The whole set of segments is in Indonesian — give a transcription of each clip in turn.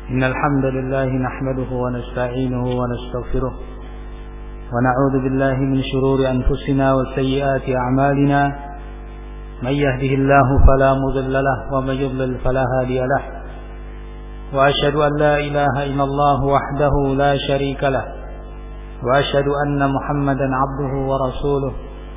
إن الحمد لله نحمده ونستعينه ونستغفره ونعوذ بالله من شرور أنفسنا وسيئات أعمالنا من يهده الله فلا مضل له ومن يضلل فلا هادي له وأشهد أن لا إله إلا الله وحده لا شريك له وأشهد أن محمدا عبده ورسوله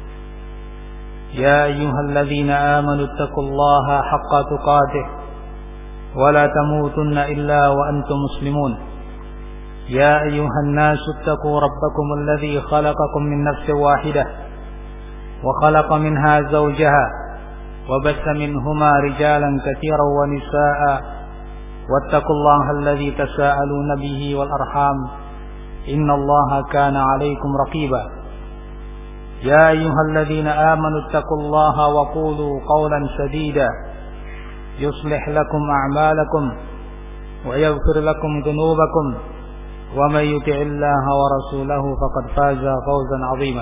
يا أيها الذين آمنوا اتقوا الله حق تقاته ولا تموتن إلا وأنتم مسلمون يا أيها الناس اتقوا ربكم الذي خلقكم من نفس واحدة وخلق منها زوجها وبث منهما رجالا كثيرا ونساء واتقوا الله الذي تساءلون به والأرحام إن الله كان عليكم رقيبا يا أيها الذين آمنوا اتقوا الله وقولوا قولا سديدا يصلح لكم أعمالكم ويغفر لكم ذنوبكم ومن يطع الله ورسوله فقد فاز فوزا عظيما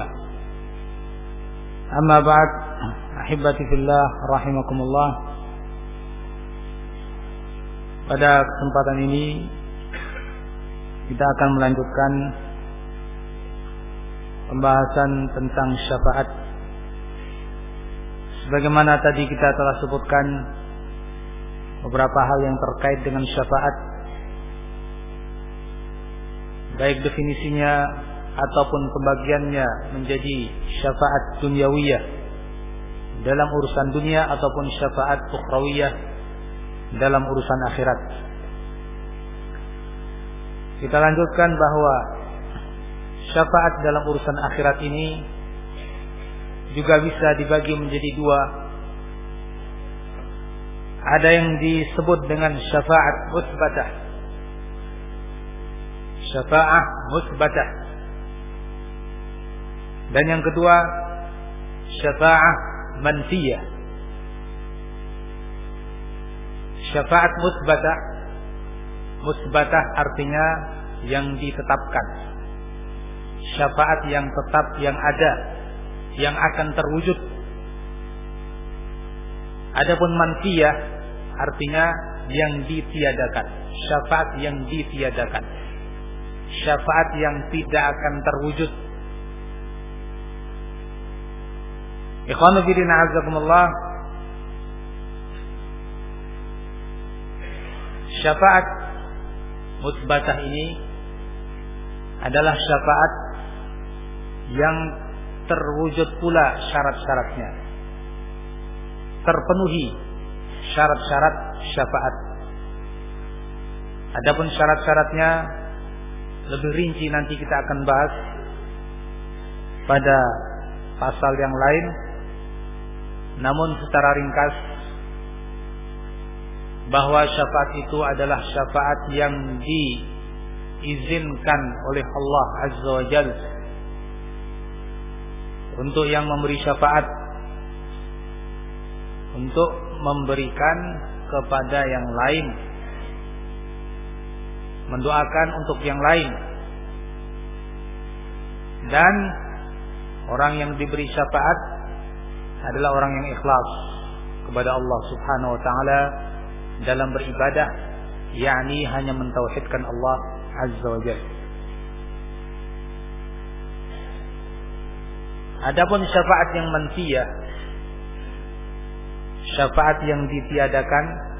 أما بعد أحبتي في الله رحمكم الله. Pada kesempatan ini kita akan melanjutkan pembahasan tentang syafaat. Sebagaimana tadi kita telah sebutkan beberapa hal yang terkait dengan syafaat, baik definisinya ataupun pembagiannya menjadi syafaat dunyawiyah dalam urusan dunia ataupun syafaat ukhrawiyah dalam urusan akhirat. Kita lanjutkan bahwa syafaat dalam urusan akhirat ini juga bisa dibagi menjadi dua. Ada yang disebut dengan syafaat musbatah, syafaat musbatah, dan yang kedua syafaat manfiyah. Syafaat musbatah, musbatah artinya yang ditetapkan, syafaat yang tetap, yang ada, yang akan terwujud. Adapun manfiyah artinya yang ditiadakan, syafaat yang ditiadakan, syafaat yang tidak akan terwujud. Ikhwanu fillah a'azzakumullah, syafaat musbatah ini adalah syafaat yang terwujud pula syarat-syaratnya, terpenuhi syarat-syarat syafaat. Adapun syarat-syaratnya lebih rinci nanti kita akan bahas pada pasal yang lain. Namun secara ringkas, bahwa syafaat itu adalah syafaat yang diizinkan oleh Allah Azza wa Jalla untuk yang memberi syafaat, untuk memberikan kepada yang lain, mendoakan untuk yang lain. Dan orang yang diberi syafaat adalah orang yang ikhlas kepada Allah Subhanahu wa taala dalam beribadah, yakni hanya mentauhidkan Allah Azza wa Jalla. Adapun syafaat yang manfiyah, syafaat yang ditiadakan,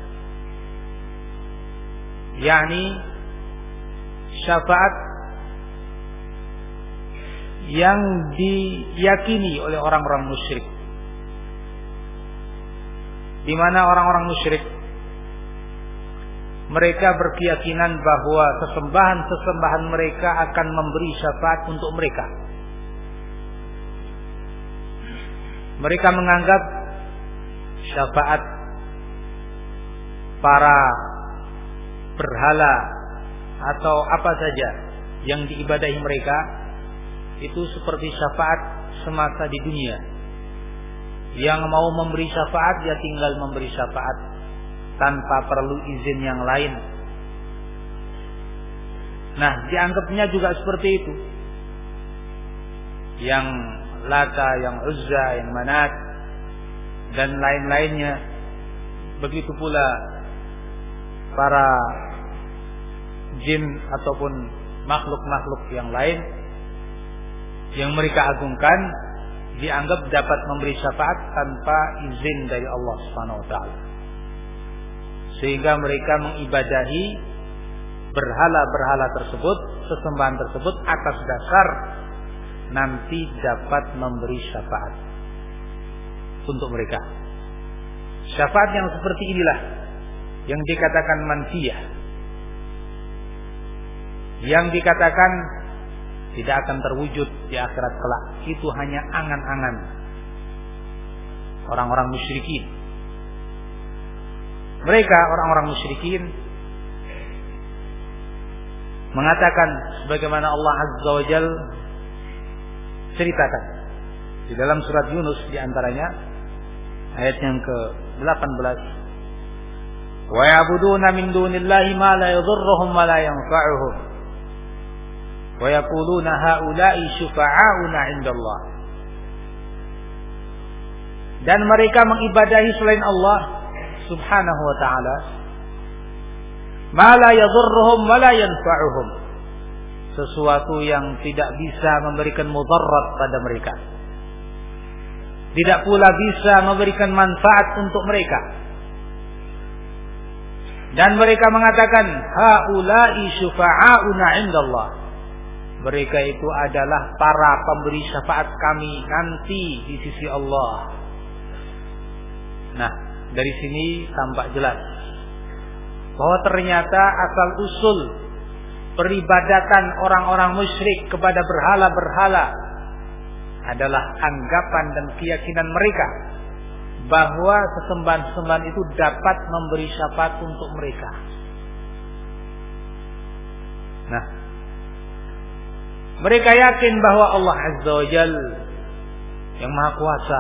yakni syafaat yang diyakini oleh orang-orang musyrik, di mana orang-orang musyrik mereka berkeyakinan bahwa sesembahan-sesembahan mereka akan memberi syafaat untuk mereka. Mereka menganggap syafaat para berhala atau apa saja yang diibadahi mereka itu seperti syafaat semasa di dunia. Yang mau memberi syafaat ya tinggal memberi syafaat tanpa perlu izin yang lain. Nah, dianggapnya juga seperti itu. Yang Lata, yang Uzza, yang Manat dan lain-lainnya. Begitu pula para jin ataupun makhluk-makhluk yang lain yang mereka agungkan dianggap dapat memberi syafaat tanpa izin dari Allah Subhanahu wa taala. Sehingga mereka mengibadahi berhala-berhala tersebut, sesembahan tersebut atas dasar nanti dapat memberi syafaat untuk mereka. Syafaat yang seperti inilah yang dikatakan manfiyah, yang dikatakan tidak akan terwujud di akhirat kelak. Itu hanya angan-angan orang-orang musyrikin. Mereka orang-orang musyrikin mengatakan sebagaimana Allah Azza wa Jal ceritakan di dalam surat Yunus, di antaranya ayat yang ke-18, wa ya'buduna min dunillahi ma la yadhurruhum wa la yanfa'uhum wa yaquluna haula'i syufa'auna 'indallah. Dan mereka mengibadahi selain Allah Subhanahu wa ta'ala ma la yadhurruhum wa la yanfa'uhum, sesuatu yang tidak bisa memberikan mudarat pada mereka, tidak pula bisa memberikan manfaat untuk mereka. Dan mereka mengatakan haula'i syufa'auna 'indallah, mereka itu adalah para pemberi syafaat kami nanti di sisi Allah. Nah, dari sini tampak jelas bahwa ternyata asal usul peribadatan orang-orang musyrik kepada berhala-berhala adalah anggapan dan keyakinan mereka bahwa sesembahan-sesembahan itu dapat memberi syafaat untuk mereka. Nah, mereka yakin bahwa Allah Azza wa Jal yang Maha Kuasa,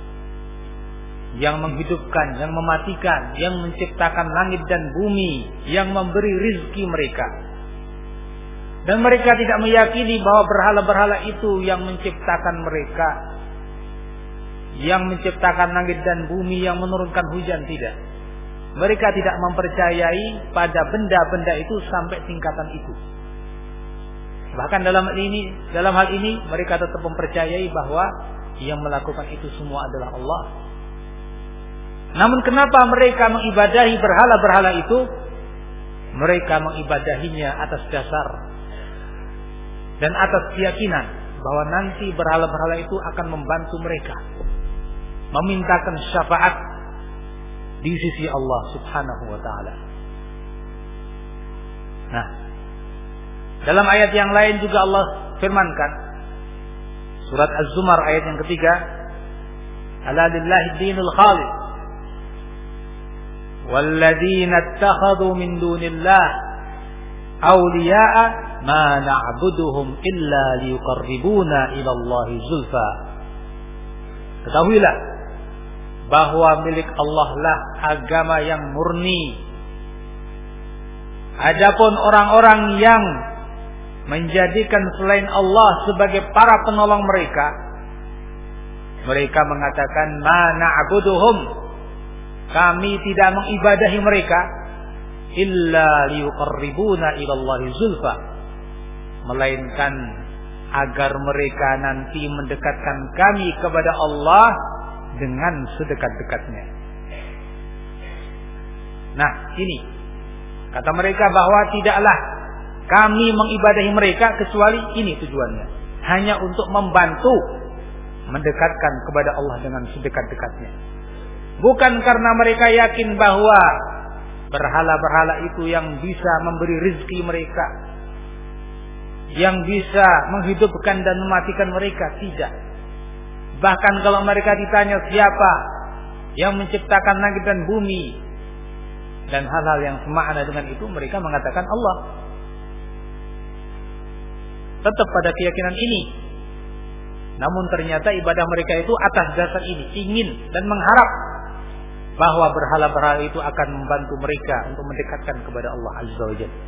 yang menghidupkan, yang mematikan, yang menciptakan langit dan bumi, yang memberi rizki mereka. Dan mereka tidak meyakini bahwa berhala-berhala itu yang menciptakan mereka, yang menciptakan langit dan bumi, yang menurunkan hujan. Tidak. Mereka tidak mempercayai pada benda-benda itu sampai tingkatan itu. Bahkan dalam hal ini mereka tetap mempercayai bahwa yang melakukan itu semua adalah Allah. Namun kenapa mereka mengibadahi berhala-berhala itu? Mereka mengibadahinya atas dasar dan atas keyakinan bahwa nanti berhala-berhala itu akan membantu mereka, memintakan syafaat di sisi Allah Subhanahu wa ta'ala. Nah, dalam ayat yang lain juga Allah firmankan, surat Az-Zumar ayat yang ketiga, ala lillahi dinul khalis walladzina ittakhadhu min dunillah awliya'a ma na'buduhum illa liyuqarribuna ila Allahi zulfa. Ketahuilah bahwa milik Allah lah agama yang murni. Adapun orang-orang yang menjadikan selain Allah sebagai para penolong mereka, mereka mengatakan ma na'buduhum, kami tidak mengibadahi mereka illa liyuqarribuna ila Allahi zulfa, melainkan agar mereka nanti mendekatkan kami kepada Allah dengan sedekat-dekatnya. Nah, ini kata mereka bahwa tidaklah kami mengibadahi mereka kecuali ini tujuannya, hanya untuk membantu mendekatkan kepada Allah dengan sedekat-dekatnya. Bukan karena mereka yakin bahwa berhala-berhala itu yang bisa memberi rezeki mereka, yang bisa menghidupkan dan mematikan mereka. Tidak. Bahkan kalau mereka ditanya siapa yang menciptakan langit dan bumi dan hal-hal yang semakna dengan itu, mereka mengatakan Allah. Tetap pada keyakinan ini. Namun ternyata ibadah mereka itu atas dasar ini, ingin dan mengharap bahwa berhala-berhala itu akan membantu mereka untuk mendekatkan kepada Allah Azza wa Jalla.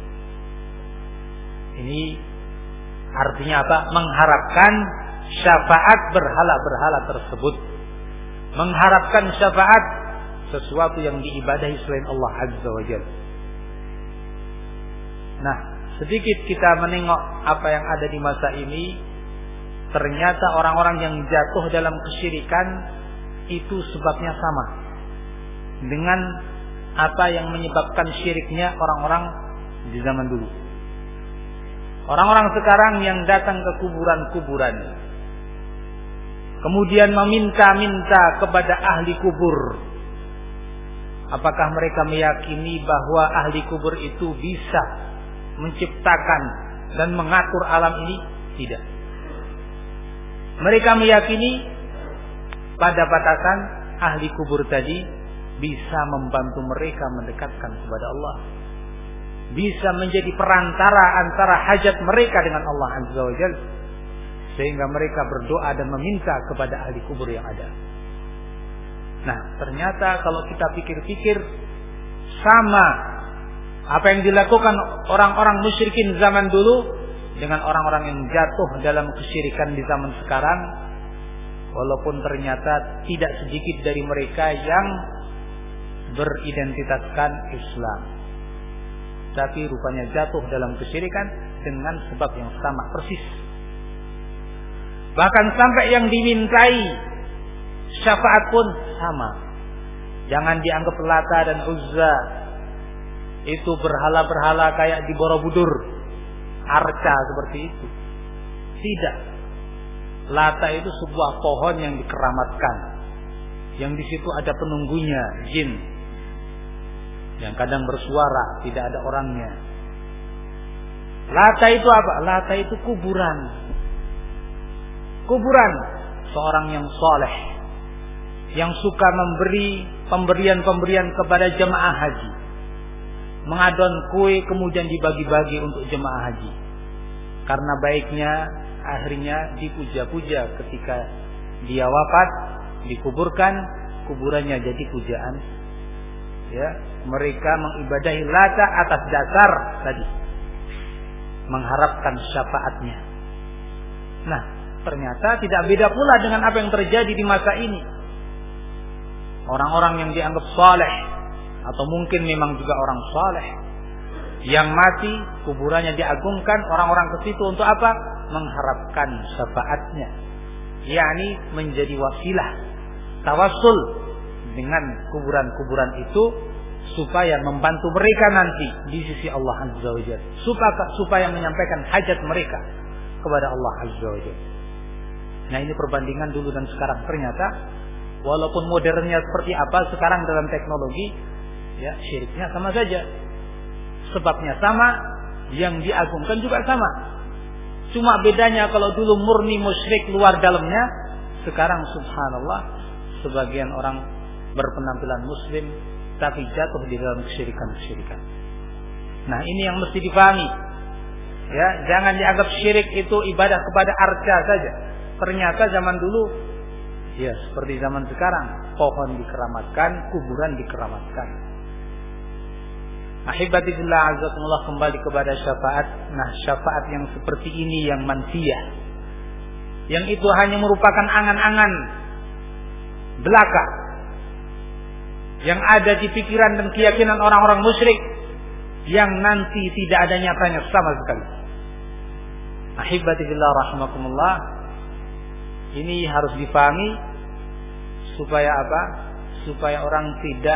Ini artinya apa? Mengharapkan syafaat berhala-berhala tersebut, mengharapkan syafaat sesuatu yang diibadahi selain Allah Azza wa Jalla. Nah, sedikit kita menengok apa yang ada di masa ini, ternyata orang-orang yang jatuh dalam kesyirikan itu sebabnya sama dengan apa yang menyebabkan syiriknya orang-orang di zaman dulu. Orang-orang sekarang yang datang ke kuburan-kuburan, kemudian meminta-minta kepada ahli kubur, apakah mereka meyakini bahwa ahli kubur itu bisa menciptakan dan mengatur alam ini? Tidak. Mereka meyakini pada batasan ahli kubur tadi bisa membantu mereka mendekatkan kepada Allah, bisa menjadi perantara antara hajat mereka dengan Allah Azza wa Jalla, sehingga mereka berdoa dan meminta kepada ahli kubur yang ada. Nah, ternyata kalau kita pikir-pikir, sama apa yang dilakukan orang-orang musyrikin zaman dulu dengan orang-orang yang jatuh dalam kesyirikan di zaman sekarang. Walaupun ternyata tidak sedikit dari mereka yang beridentitaskan Islam, tapi rupanya jatuh dalam kesyirikan dengan sebab yang sama persis. Bahkan sampai yang dimintai syafaat pun sama. Jangan dianggap Lata dan Uzza itu berhala-berhala kayak di Borobudur, arca seperti itu. Tidak. Lata itu sebuah pohon yang dikeramatkan, yang di situ ada penunggunya, jin, yang kadang bersuara, tidak ada orangnya. Lata itu apa? Lata itu kuburan. Kuburan seorang yang soleh, yang suka memberi pemberian-pemberian kepada jemaah haji, mengadon kue kemudian dibagi-bagi untuk jemaah haji. Karena baiknya akhirnya dipuja-puja ketika dia wafat, dikuburkan, kuburannya jadi pujaan. Ya, mereka mengibadahi Lata atas dasar tadi, mengharapkan syafaatnya. Nah, ternyata tidak beda pula dengan apa yang terjadi di masa ini. Orang-orang yang dianggap saleh, atau mungkin memang juga orang saleh, yang mati, kuburannya diagungkan, orang-orang ke situ untuk apa? Mengharapkan syafaatnya, yakni menjadi wasilah, tawassul dengan kuburan-kuburan itu supaya membantu mereka nanti di sisi Allah Azza wa Jalla, supaya menyampaikan hajat mereka kepada Allah Azza wa Jalla. Nah, ini perbandingan dulu dan sekarang. Ternyata walaupun modernnya seperti apa sekarang dalam teknologi, ya syiriknya sama saja. Sebabnya sama, yang diagungkan juga sama. Cuma bedanya kalau dulu murni musyrik luar dalamnya, sekarang subhanallah sebagian orang berpenampilan muslim tapi jatuh di dalam kesyirikan-kesyirikan. Nah, ini yang mesti dipahami. Ya, jangan dianggap syirik itu ibadah kepada arca saja. Ternyata zaman dulu, ya seperti zaman sekarang, pohon dikeramatkan, kuburan dikeramatkan. Ahibati fillah azakumullah, kembali kepada syafaat. Nah, syafaat yang seperti ini yang manfiyah, yang itu hanya merupakan angan-angan belaka yang ada di pikiran dan keyakinan orang-orang musyrik, yang nanti tidak ada nyatanya sama sekali. Ahibati fillah rahimakumullah, ini harus dipahami supaya apa? Supaya orang tidak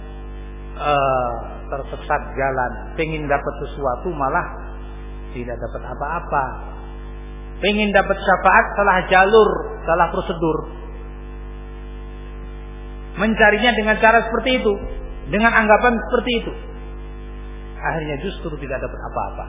tersesat jalan, pengen dapat sesuatu malah tidak dapat apa-apa, pengen dapat syafaat salah jalur, salah prosedur, mencarinya dengan cara seperti itu, dengan anggapan seperti itu, akhirnya justru tidak dapat apa-apa.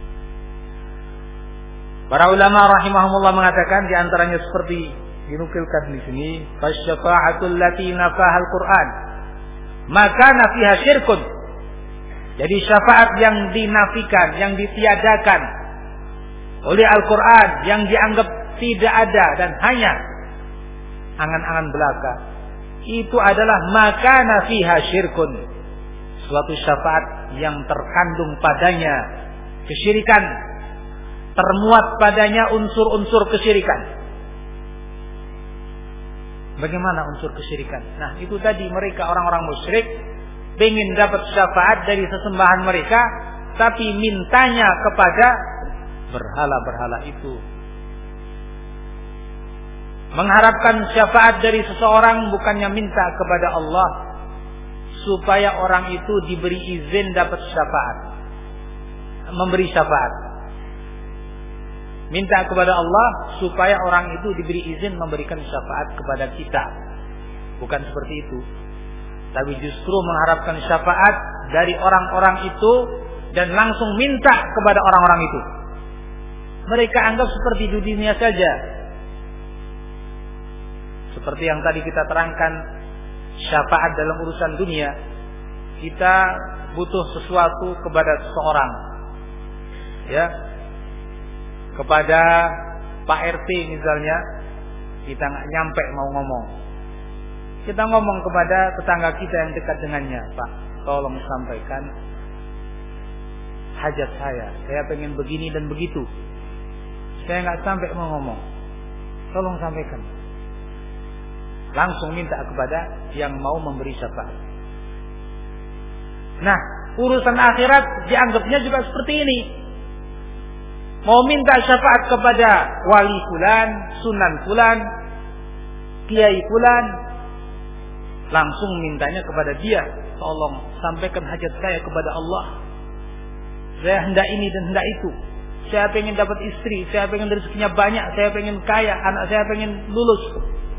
Para ulama rahimahumullah mengatakan, di antaranya seperti dinukilkan di sini, fasyafa'atul lati nafahal Qur'an maka nafiha syirkun. Jadi syafaat yang dinafikan, yang ditiadakan oleh Al-Quran, yang dianggap tidak ada dan hanya angan-angan belaka, itu adalah maka nafiha syirkun, suatu syafaat yang terkandung padanya kesyirikan, termuat padanya unsur-unsur kesyirikan. Bagaimana unsur kesyirikan? Nah, itu tadi mereka orang-orang musyrik pengen dapat syafaat dari sesembahan mereka, tapi mintanya kepada berhala-berhala itu. Mengharapkan syafaat dari seseorang bukannya minta kepada Allah supaya orang itu diberi izin dapat syafaat, memberi syafaat. Minta kepada Allah supaya orang itu diberi izin memberikan syafaat kepada kita. Bukan seperti itu. Tapi justru mengharapkan syafaat dari orang-orang itu dan langsung minta kepada orang-orang itu. Mereka anggap seperti di dunia saja. Seperti yang tadi kita terangkan, syafaat dalam urusan dunia, kita butuh sesuatu kepada seseorang, ya, kepada Pak RT misalnya, kita nggak nyampe mau ngomong, kita ngomong kepada tetangga kita yang dekat dengannya, Pak, tolong sampaikan hajat saya pengen begini dan begitu, saya nggak sampai mau ngomong, tolong sampaikan. Langsung minta kepada yang mau memberi syafaat. Nah, urusan akhirat dianggapnya juga seperti ini. Mau minta syafaat kepada wali fulan, sunan fulan, kiai fulan, langsung mintanya kepada dia, tolong sampaikan hajat saya kepada Allah. Saya hendak ini dan hendak itu. Saya pengen dapat istri, saya pengen rezekinya banyak, saya pengen kaya, anak saya pengen lulus.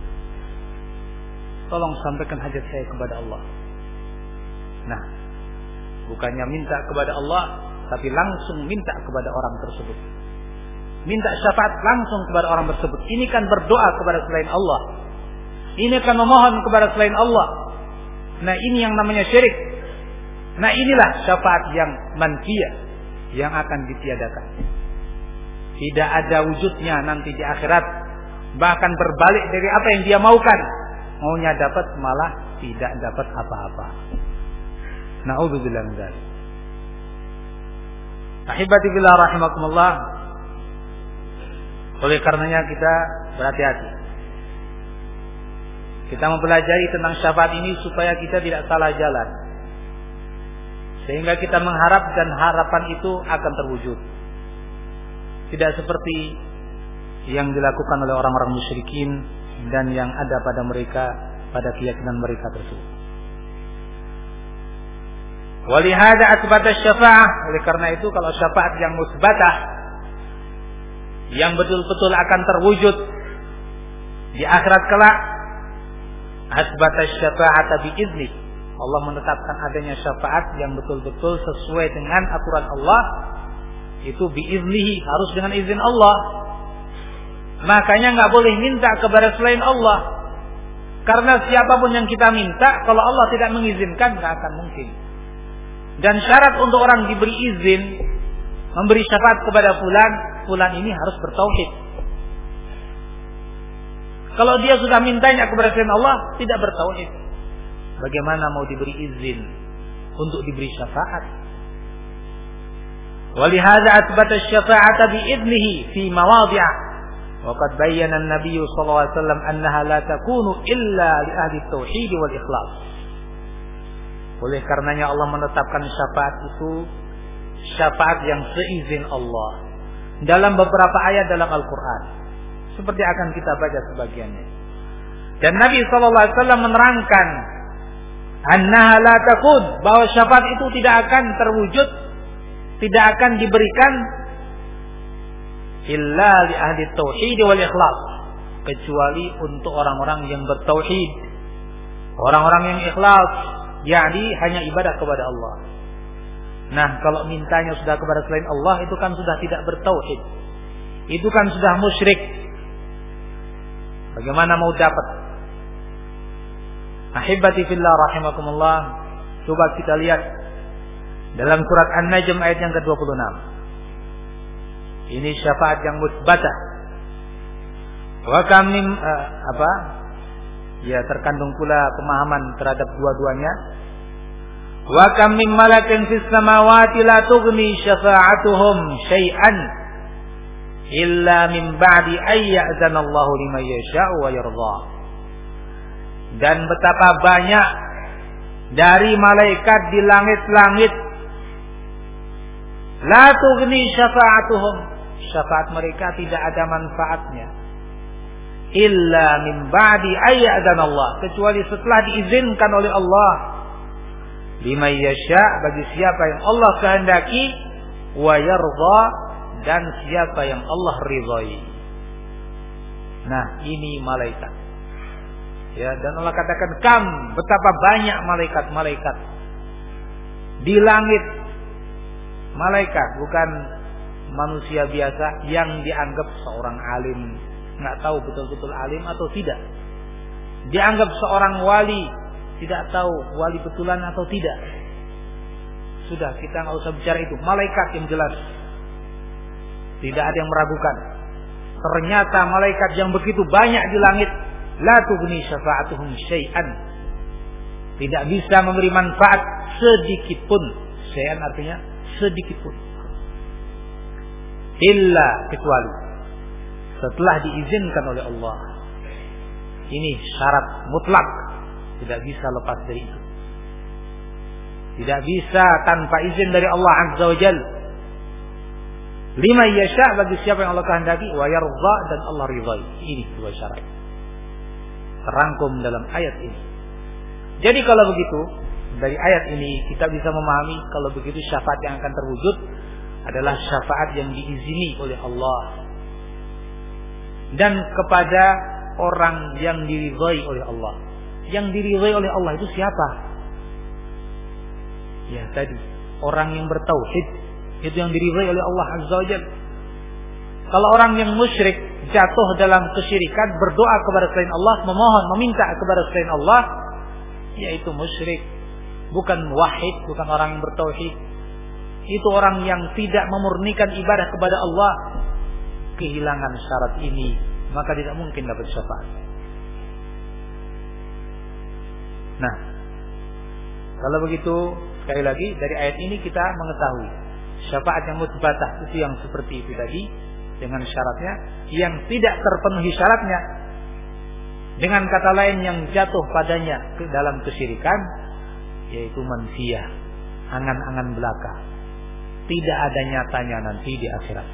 Tolong sampaikan hajat saya kepada Allah. Nah, bukannya minta kepada Allah, tapi langsung minta kepada orang tersebut. Minta syafaat langsung kepada orang tersebut. Ini kan berdoa kepada selain Allah. Ini kan memohon kepada selain Allah. Nah, ini yang namanya syirik. Nah, inilah syafaat yang manfiyah, yang akan ditiadakan. Tidak ada wujudnya nanti di akhirat. Bahkan berbalik dari apa yang dia maukan. Maunya dapat, malah tidak dapat apa-apa. Na'udzubillah min dzalik. Ahibati fillah rahimakumullah. Oleh karenanya kita berhati-hati. Kita mempelajari tentang syafaat ini supaya kita tidak salah jalan. Sehingga kita mengharap dan harapan itu akan terwujud. Tidak seperti yang dilakukan oleh orang-orang musyrikin dan yang ada pada mereka, pada keyakinan mereka tersebut. Walihada asbata syafa'ah. Oleh karena itu kalau syafaat yang musbatah, yang betul-betul akan terwujud di akhirat kelak, asbata syafa'ata bi'izni. Allah menetapkan adanya syafaat yang betul-betul sesuai dengan aturan Allah, itu bi'iznihi, harus dengan izin Allah. Makanya nggak boleh minta kepada selain Allah, karena siapapun yang kita minta, kalau Allah tidak mengizinkan, nggak akan mungkin. Dan syarat untuk orang diberi izin memberi syafaat kepada fulan ini harus bertauhid. Kalau dia sudah mintanya kepada selain Allah, tidak bertauhid, bagaimana mau diberi izin untuk diberi syafaat? Walihada asbata syafa'ata bi'idnihi fi mawadhi'a. Waqad bayyana an-nabiy sallallahu alaihi wasallam annaha la takunu illa li ahli tauhid wal ikhlas. Oleh karenanya Allah menetapkan syafaat itu syafaat yang seizin Allah dalam beberapa ayat dalam Al-Qur'an. Seperti akan kita baca sebagiannya. Dan Nabi sallallahu alaihi wasallam menerangkan annaha la takun, bahwa syafaat itu tidak akan terwujud, tidak akan diberikan illa li ahli tauhid wal ikhlas, kecuali untuk orang-orang yang bertauhid, orang-orang yang ikhlas, yakni hanya ibadah kepada Allah. Nah, kalau mintanya sudah kepada selain Allah, itu kan sudah tidak bertauhid, itu kan sudah musyrik. Bagaimana mau dapat? Ahibati fillah rahimakumullah, coba kita lihat dalam surat An-Najm ayat yang ke-26. Ini syafaat yang musbatah. Wa kam min ya, terkandung pula pemahaman terhadap dua-duanya. Wa kam min malakin fis samawati la tughni syafa'atuhum syai'an illa min ba'di ay ya'zana Allahu liman yasha'u wa yarda. Dan betapa banyak dari malaikat di langit-langit La tughni syafa'atuhum, syafaat mereka tidak ada manfaatnya. Illa min ba'di ayyadzanallah, kecuali setelah diizinkan oleh Allah. Liman yasha, bagi siapa yang Allah kehendaki, wa yarda, dan siapa yang Allah ridhai. Nah, ini malaikat. Ya, dan Allah katakan kam, betapa banyak malaikat-malaikat di langit. Malaikat bukan manusia biasa yang dianggap seorang alim, nggak tahu betul-betul alim atau tidak. Dianggap seorang wali, tidak tahu wali betulan atau tidak. Sudah, kita nggak usah bicara itu. Malaikat yang jelas, tidak ada yang meragukan. Ternyata malaikat yang begitu banyak di langit, la tughni syafa'atuhum syai'an, tidak bisa memberi manfaat sedikit pun. Syai'an artinya sedikit pun. Illa, kecuali setelah diizinkan oleh Allah. Ini syarat mutlak, tidak bisa lepas dari itu. Tidak bisa tanpa izin dari Allah Azza wa Jalla. Liman yasha, bagi siapa yang Allah kehendaki, wa yarda, dan Allah ridhai. Ini dua syarat terangkum dalam ayat ini. Jadi kalau begitu, dari ayat ini kita bisa memahami kalau begitu syafaat yang akan terwujud adalah syafaat yang diizini oleh Allah dan kepada orang yang diridhai oleh Allah. Yang diridhai oleh Allah itu siapa? Ya tadi, orang yang bertauhid, itu yang diridhai oleh Allah Azza wa Jalla. Kalau orang yang musyrik, jatuh dalam kesyirikan, berdoa kepada selain Allah, memohon, meminta kepada selain Allah, yaitu musyrik, bukan muwahhid, bukan orang yang bertauhid. Itu orang yang tidak memurnikan ibadah kepada Allah. Kehilangan syarat ini, maka tidak mungkin dapat syafaat. Nah, kalau begitu, sekali lagi dari ayat ini kita mengetahui syafaat yang mutsbatah itu yang seperti itu tadi, dengan syaratnya. Yang tidak terpenuhi syaratnya, dengan kata lain yang jatuh padanya ke dalam kesyirikan, yaitu manusia, angan-angan belaka, tidak ada nyatanya nanti di akhirat.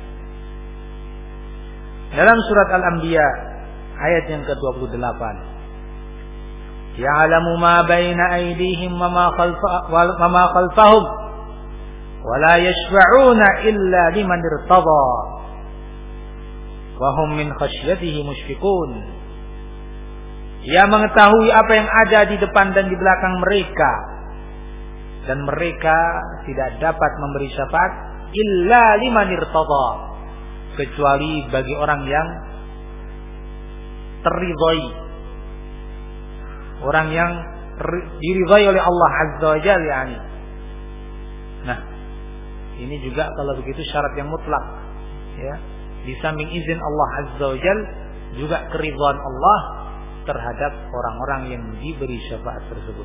Dalam surat Al-Anbiya ayat yang ke-28, ya'lamu ma baina aydihim wa ma khalfahum wa la yashfa'una illa liman irtada wa hum min khasyatihi mushfiqun. Ia mengetahui apa yang ada di depan dan di belakang mereka, dan mereka tidak dapat memberi syafaat illa liman irtada, kecuali bagi orang yang terridhai, orang yang diridhai oleh Allah Azza wa Jalla, yani. Nah, ini juga kalau begitu syarat yang mutlak, ya. Di samping izin Allah Azza wa Jalla, juga keridhaan Allah terhadap orang-orang yang diberi syafaat tersebut.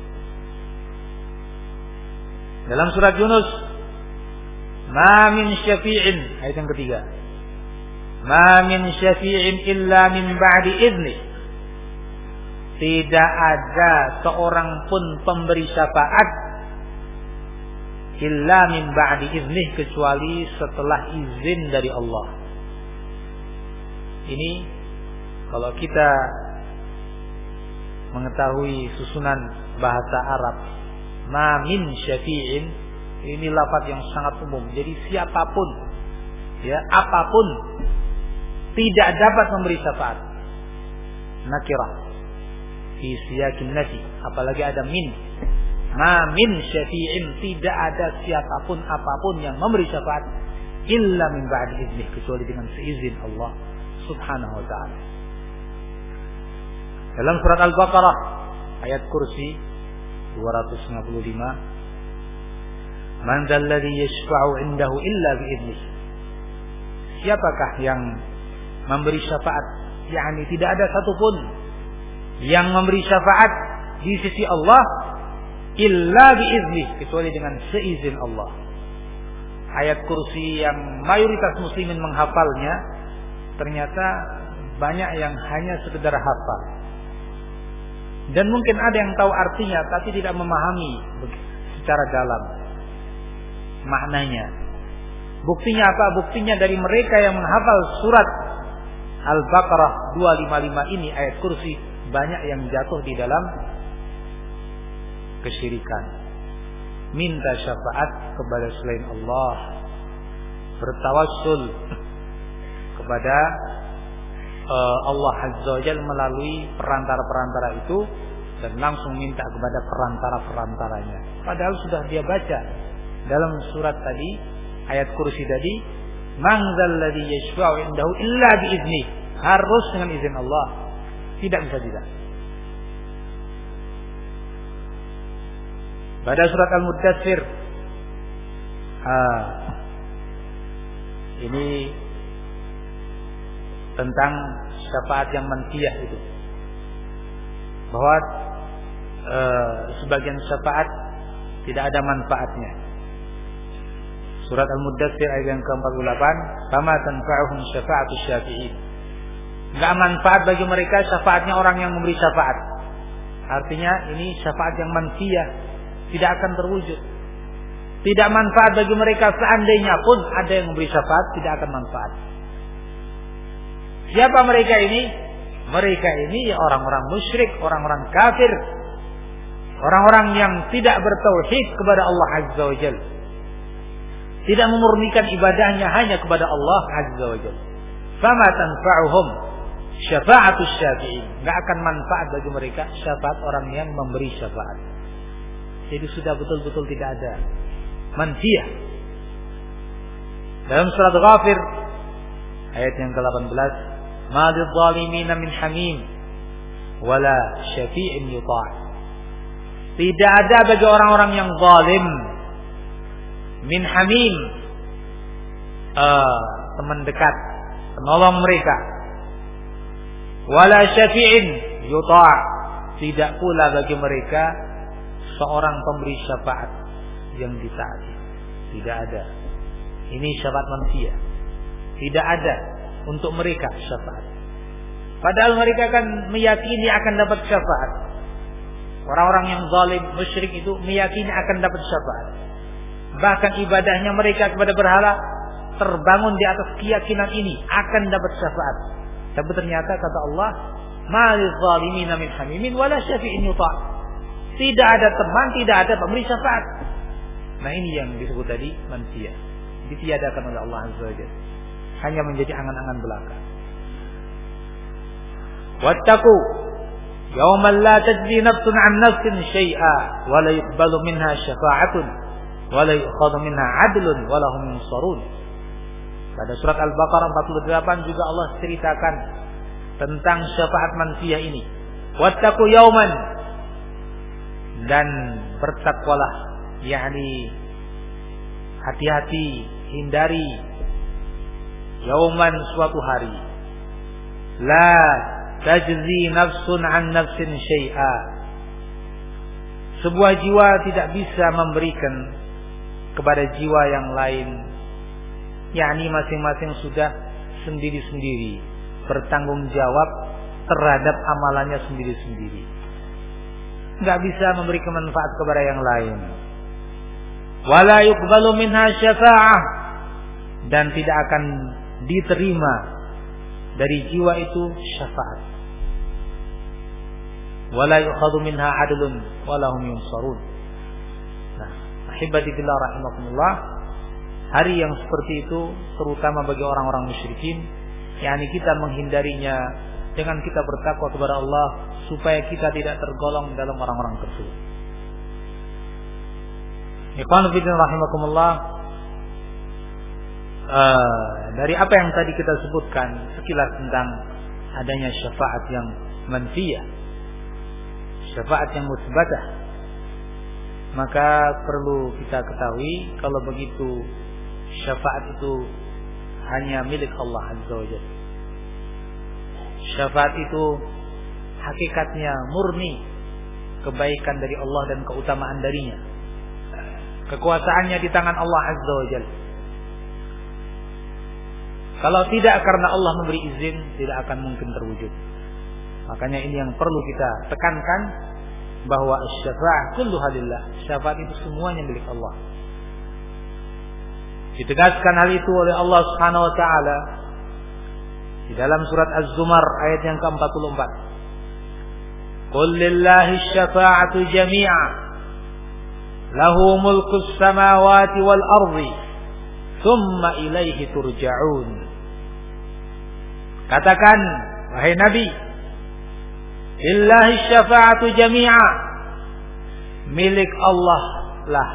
Dalam surat Yunus, ma min syafi'in, ayat yang ketiga, ma min syafi'in illa min ba'di idzni, tidak ada seorang pun pemberi syafaat illa min ba'di idzni, kecuali setelah izin dari Allah. Ini kalau kita mengetahui susunan bahasa Arab, ma min syafi'in, ini lafaz yang sangat umum. Jadi siapapun, ya, apapun tidak dapat memberi syafaat. Nakirah fi siyakin nafi, apalagi ada min. Ma min syafi'in, tidak ada siapapun apapun yang memberi syafaat illa min ba'di idznih, kecuali dengan seizin Allah Subhanahu wa ta'ala. Dalam surat Al-Baqarah ayat kursi 255, man dzal ladzi yashfa'u 'indahu illa bi idznih, siapakah yang memberi syafaat, yakni tidak ada satupun yang memberi syafaat di sisi Allah illa bi idznih, kecuali dengan seizin Allah. Ayat kursi yang mayoritas muslimin menghafalnya, ternyata banyak yang hanya sekedar hafal, dan mungkin ada yang tahu artinya tapi tidak memahami secara dalam maknanya. Buktinya apa? Buktinya dari mereka yang menghafal surat Al-Baqarah 255 ini, ayat kursi, banyak yang jatuh di dalam kesyirikan. Minta syafaat kepada selain Allah, bertawassul kepada Allah Azza wa Jalla melalui perantara-perantara itu, dan langsung minta kepada perantara-perantaranya. Padahal sudah dia baca dalam surat tadi, ayat kursi tadi, man dzalladzi yashfa'u indahu illa bi'izni, harus dengan izin Allah, tidak bisa tidak. Pada surat Al-Muddatsir, ini tentang syafaat yang manfiyah itu, bahwa sebagian syafaat tidak ada manfaatnya. Surat Al-Muddatsir ayat yang ke-48, fama tanfa'uhum syafa'atus syafi'in. Enggak manfaat bagi mereka syafaatnya orang yang memberi syafaat. Artinya ini syafaat yang manfiyah, tidak akan terwujud. Tidak manfaat bagi mereka seandainya pun ada yang memberi syafaat, tidak akan manfaat. Siapa mereka ini? Mereka ini ya orang-orang musyrik, orang-orang kafir, orang-orang yang tidak bertauhid kepada Allah Azza wa Jalla, tidak memurnikan ibadahnya hanya kepada Allah Azza wa Jalla. Fama tanfa'uhum syafa'atus syafi'in. Enggak akan manfaat bagi mereka syafaat orang yang memberi syafaat. Jadi sudah betul-betul tidak ada manfiyah. Dalam surat Ghafir ayat yang ke-18, ma lidh-dhalimin min hamim wala syafi'in yuta'. Tidak ada bagi orang-orang yang zalim min hamim, teman dekat, penolong mereka, wala syafi'in yuta', tidak pula bagi mereka seorang pemberi syafaat yang ditaati. Tidak ada. Ini syafaat manusia. Tidak ada untuk mereka syafaat. Padahal mereka kan meyakini akan dapat syafaat. Orang-orang yang zalim, musyrik itu meyakini akan dapat syafaat. Bahkan ibadahnya mereka kepada berhala terbangun di atas keyakinan ini akan dapat syafaat. Tapi ternyata kata Allah, ma lidh-dhalimin min hamimin wala syafi'in yuta'. Tidak ada teman, tidak ada pemberi syafaat. Nah ini yang disebut tadi manusia, ditiadakan oleh Allah Azza wa Jalla, hanya menjadi angan-angan belaka. Wattaqu yawman la tajzi nafsun 'an nafsin syai'a wa la yuqbalu minha syafa'atun wa la yu'khadhu minha 'adlun wa la hum yunsarun. Pada surat Al-Baqarah 48 juga Allah ceritakan tentang syafaat manusia ini. Wattaqu yawman, dan bertakwalah, yakni hati-hati, hindari yauman, suatu hari, la tajzi nafsun an nafsin syai'a, sebuah jiwa tidak bisa memberikan kepada jiwa yang lain, yakni masing-masing sudah sendiri-sendiri bertanggung jawab terhadap amalannya sendiri-sendiri, enggak bisa memberikan manfaat kepada yang lain. Wala yuqbalu minha syafa'ah, dan tidak akan diterima dari jiwa itu syafaat. Wala yu'khadhu minha 'adlun wala hum yunsarun. Nah, ahibati fillah rahimakumullah, hari yang seperti itu terutama bagi orang-orang musyrikin, yakni kita menghindarinya dengan kita bertakwa kepada Allah supaya kita tidak tergolong dalam orang-orang tersebut. Ikhwan fillah rahimakumullah, dari apa yang tadi kita sebutkan sekilas tentang adanya syafaat yang manfiyah, syafaat yang musbatah, maka perlu kita ketahui kalau begitu syafaat itu hanya milik Allah Azza wa Jalla. Syafaat itu hakikatnya murni kebaikan dari Allah dan keutamaan darinya. Kekuasaannya di tangan Allah Azza wa Jalla. Kalau tidak karena Allah memberi izin, tidak akan mungkin terwujud. Makanya ini yang perlu kita tekankan, bahwa syafaat kulluha lillah. Syafaat itu semuanya milik Allah. Ditegaskan hal itu oleh Allah Subhanahu wa taala di dalam surat Az-Zumar ayat yang ke-44. Qul lillahi syafa'atu jami'a lahu mulkus samawati wal ardi thumma ilaihi turja'un. Katakan wahai Nabi, lillahi syafa'atu jami'a, milik Allah lah,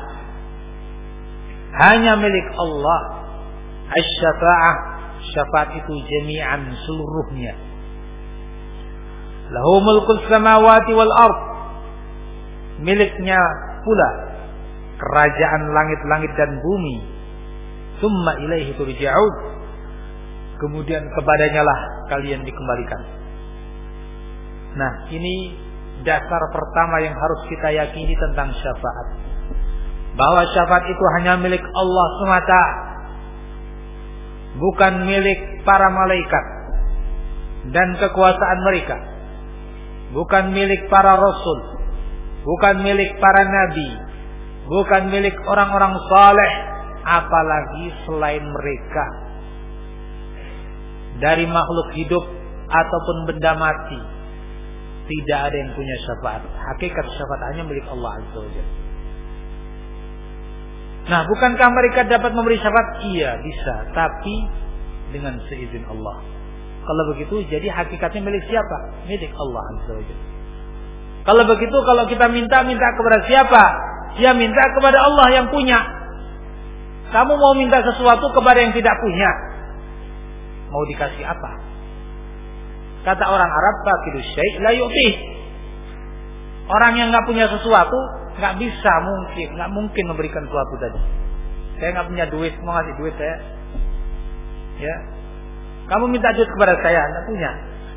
hanya milik Allah. Asy-syafa'ah, syafaat itu jami'an, seluruhnya. Lahu mulkus samawati wal ard, miliknya pula kerajaan langit-langit dan bumi. Tsumma ilaihi turja'un, kemudian kepadanya lah kalian dikembalikan. Nah, ini dasar pertama yang harus kita yakini tentang syafaat. Bahwa syafaat itu hanya milik Allah semata, bukan milik para malaikat dan kekuasaan mereka, bukan milik para rasul, bukan milik para nabi, bukan milik orang-orang saleh, apalagi selain mereka dari makhluk hidup ataupun benda mati. Tidak ada yang punya syafaat. Hakikat syafaat hanya milik Allah Azza wa Jalla. Nah, bukankah mereka dapat memberi syafaat? Iya, bisa, tapi dengan seizin Allah. Kalau begitu, jadi hakikatnya milik siapa? Milik Allah Azza wa Jalla. Kalau begitu, kalau kita minta kepada siapa? Ya, minta kepada Allah yang punya. Kamu mau minta sesuatu kepada yang tidak punya, mau dikasih apa? Kata orang Arab, faqidu syai' la yu'tih. Orang yang enggak punya sesuatu enggak mungkin memberikan sesuatu tadi. Saya enggak punya duit, mau ngasih duit saya. Ya. Kamu minta duit kepada saya, enggak punya.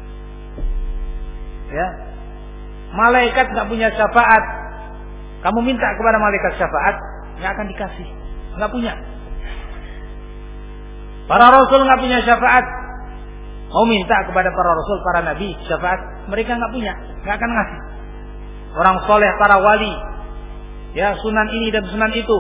Ya. Malaikat enggak punya syafaat. Kamu minta kepada malaikat syafaat, enggak akan dikasih. Enggak punya. Para rasul enggak punya syafaat. Mau minta kepada para rasul, para nabi syafaat, mereka enggak punya, enggak akan ngasih. Orang soleh, para wali, ya, sunan ini dan sunan itu,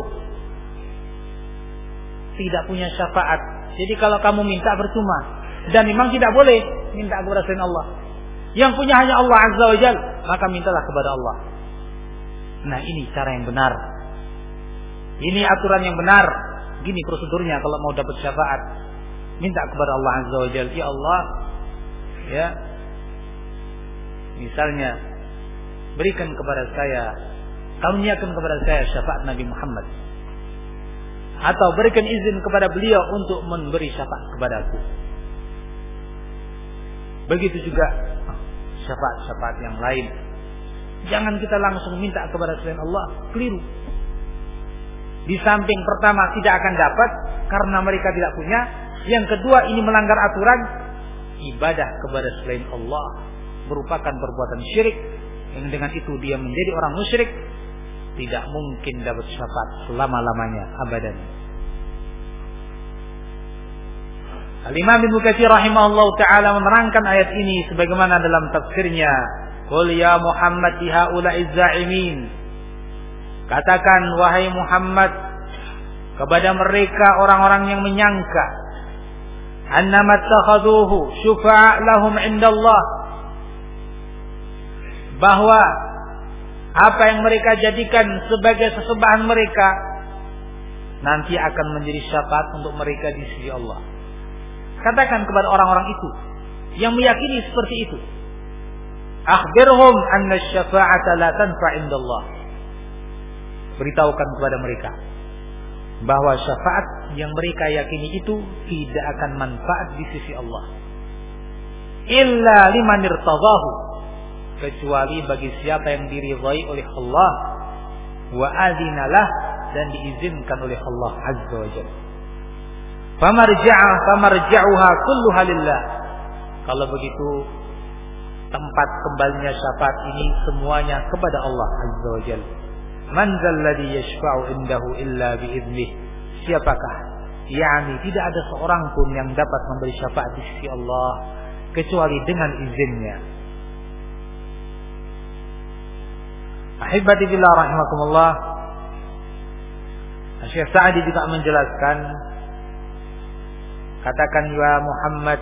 tidak punya syafaat. Jadi kalau kamu minta percuma, dan memang tidak boleh minta kepada selain Allah. Yang punya hanya Allah Azza wa Jalla, maka mintalah kepada Allah. Nah, ini cara yang benar. Ini aturan yang benar. Gini prosedurnya kalau mau dapat syafaat. Minta kepada Allah Azza wa Jalla, ya Allah, ya, misalnya berikan kepada saya, karuniakan kepada saya syafaat Nabi Muhammad, atau berikan izin kepada beliau untuk memberi syafaat kepadaku. Begitu juga syafaat-syafaat yang lain. Jangan kita langsung minta kepada selain Allah, keliru. Di samping pertama tidak akan dapat karena mereka tidak punya. Yang kedua, ini melanggar aturan. Ibadah kepada selain Allah merupakan perbuatan syirik, yang dengan itu dia menjadi orang musyrik, tidak mungkin dapat syafaat selama-lamanya, abadan. Al-Imam Ibnu Katsir rahimahullah taala menerangkan ayat ini sebagaimana dalam tafsirnya, "Qul ya Muhammad haula'iz za'imin." Katakan wahai Muhammad kepada mereka orang-orang yang menyangka annama takhaduhu syufa'a lahum indallah, bahwa apa yang mereka jadikan sebagai sesembahan mereka nanti akan menjadi syafaat untuk mereka di sisi Allah. Katakan kepada orang-orang itu yang meyakini seperti itu, akhbirhum anna syafa'ata la tanfa' indallah. Beritahukan kepada mereka bahwa syafaat yang mereka yakini itu tidak akan manfaat di sisi Allah. Illa liman irtadahu, kecuali bagi siapa yang diridhai oleh Allah, wa adzinalah, dan diizinkan oleh Allah Azza wa Jalla. Famarja'uha kulluha lillah. Kalau begitu, tempat kembalinya syafaat ini semuanya kepada Allah Azza wa Jalla. Man zalladhi yashfa'u indahu illa bi'idnih. Siapakah? Yani tidak ada seorang pun yang dapat memberi syafaat di sisi Allah kecuali dengan izinnya. Ahibati billah rahimakumullah. Syekh Sa'di juga menjelaskan katakan ya Muhammad,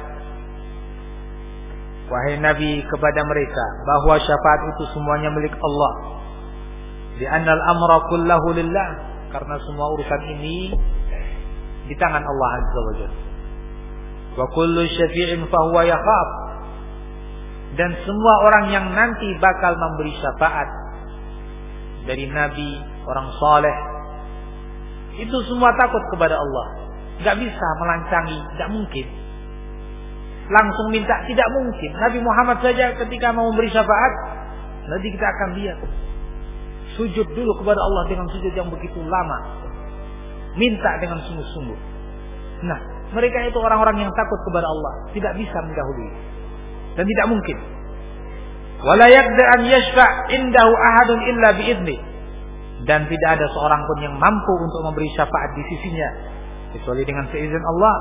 wahai Nabi, kepada mereka bahwa syafaat itu semuanya milik Allah. Li'annal amra kullahu lillah, karena semua urusan ini di tangan Allah Azza wa Jalla. Wa kullu syafi'in fahuwa yakhaf, dan semua orang yang nanti bakal memberi syafaat dari nabi, orang saleh, itu semua takut kepada Allah. Gak bisa melancangi, gak mungkin langsung minta, tidak mungkin. Nabi Muhammad saja ketika mau memberi syafaat, nanti kita akan lihat sujud dulu kepada Allah dengan sujud yang begitu lama, minta dengan sungguh-sungguh. Nah, mereka itu orang-orang yang takut kepada Allah, tidak bisa mendahului dan tidak mungkin. Wala yaqdir an yashfa' indahu ahadun illa bi'idznih, dan tidak ada seorang pun yang mampu untuk memberi syafaat di sisinya kecuali dengan seizin Allah.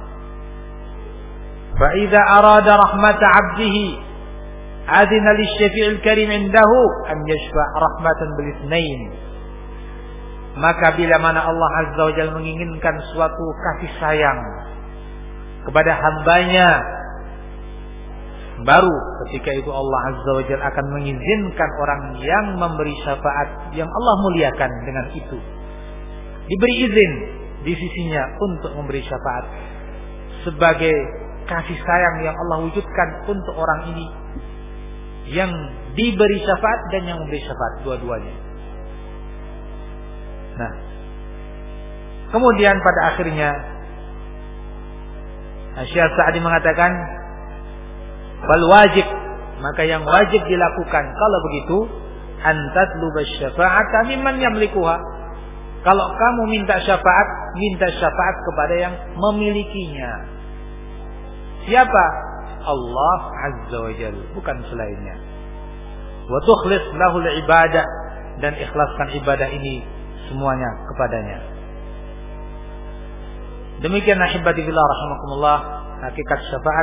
Fa idza arada rahmata 'abdihi adina lisy-syafi'il karim indahu an yashfa' rahmatan bil itsnain. Maka bila mana Allah Azza wa Jalla menginginkan suatu kasih sayang kepada hambanya, baru ketika itu Allah Azza wa Jalla akan mengizinkan orang yang memberi syafaat yang Allah muliakan dengan itu, diberi izin di sisinya untuk memberi syafaat sebagai kasih sayang yang Allah wujudkan untuk orang ini yang diberi syafaat dan yang memberi syafaat, dua-duanya. Nah, kemudian pada akhirnya Syekh Sa'di mengatakan, bal wajib, maka yang wajib dilakukan kalau begitu, antatluba syafa'ata mimman yamlikuha. Kalau kamu minta syafaat kepada yang memilikinya. Siapa? Allah Azza wa Jalla, bukan selainnya. Wa tukhlis lahul ibadah, dan ikhlaskan ibadah ini semuanya kepadanya. Demikian ahibati billah rahimakumullah, hakikat syafaat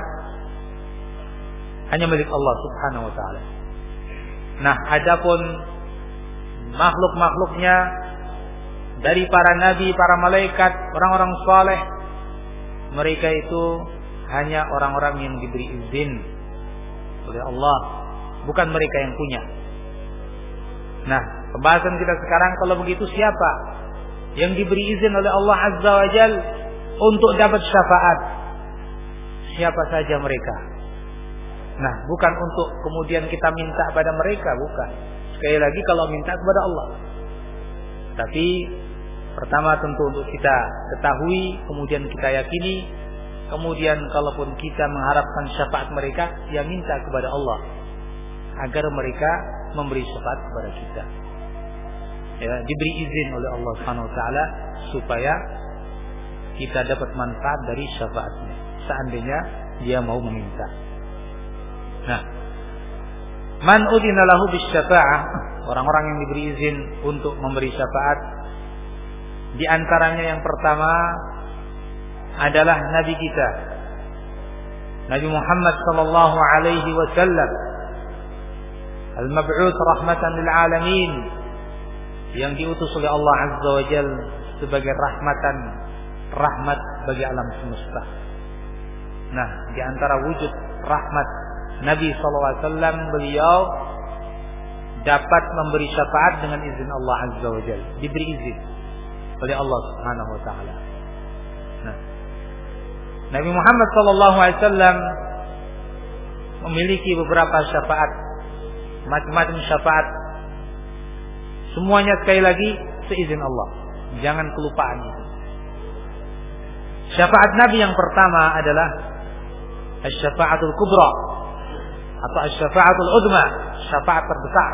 hanya milik Allah Subhanahu wa taala. Nah, adapun makhluk-makhluknya dari para nabi, para malaikat, orang-orang saleh, mereka itu hanya orang-orang yang diberi izin oleh Allah, bukan mereka yang punya. Nah, pembahasan kita sekarang kalau begitu, siapa yang diberi izin oleh Allah Azza wa Jalla untuk dapat syafaat? Siapa saja mereka. Nah, bukan untuk kemudian kita minta pada mereka, bukan. Sekali lagi, kalau minta kepada Allah. Tapi pertama tentu untuk kita ketahui, kemudian kita yakini, kemudian kalaupun kita mengharapkan syafaat mereka, ya minta kepada Allah agar mereka memberi syafaat kepada kita. Ya, diberi izin oleh Allah Subhanahu wa taala supaya kita dapat manfaat dari syafaatnya, seandainya dia mau meminta. Nah, man udina lahu bisyafa'ah, orang-orang yang diberi izin untuk memberi syafaat, di antaranya yang pertama adalah Nabi kita, Nabi Muhammad sallallahu alaihi wasallam, al-mab'uts rahmatan lil alamin, yang diutus oleh Allah Azza wa Jalla sebagai rahmat bagi alam semesta. Nah, di antara wujud rahmat Nabi sallallahu alaihi wasallam, beliau dapat memberi syafaat dengan izin Allah Azza wa Jalla, diberi izin oleh Allah Subhanahu wa taala. Nah, Nabi Muhammad sallallahu alaihi wasallam memiliki beberapa syafaat, macam-macam syafaat. Semuanya sekali lagi seizin Allah. Jangan kelupaan itu. Syafaat Nabi yang pertama adalah asy-syafa'atul kubra atau asy-syafa'atul udma, syafaat terbesar.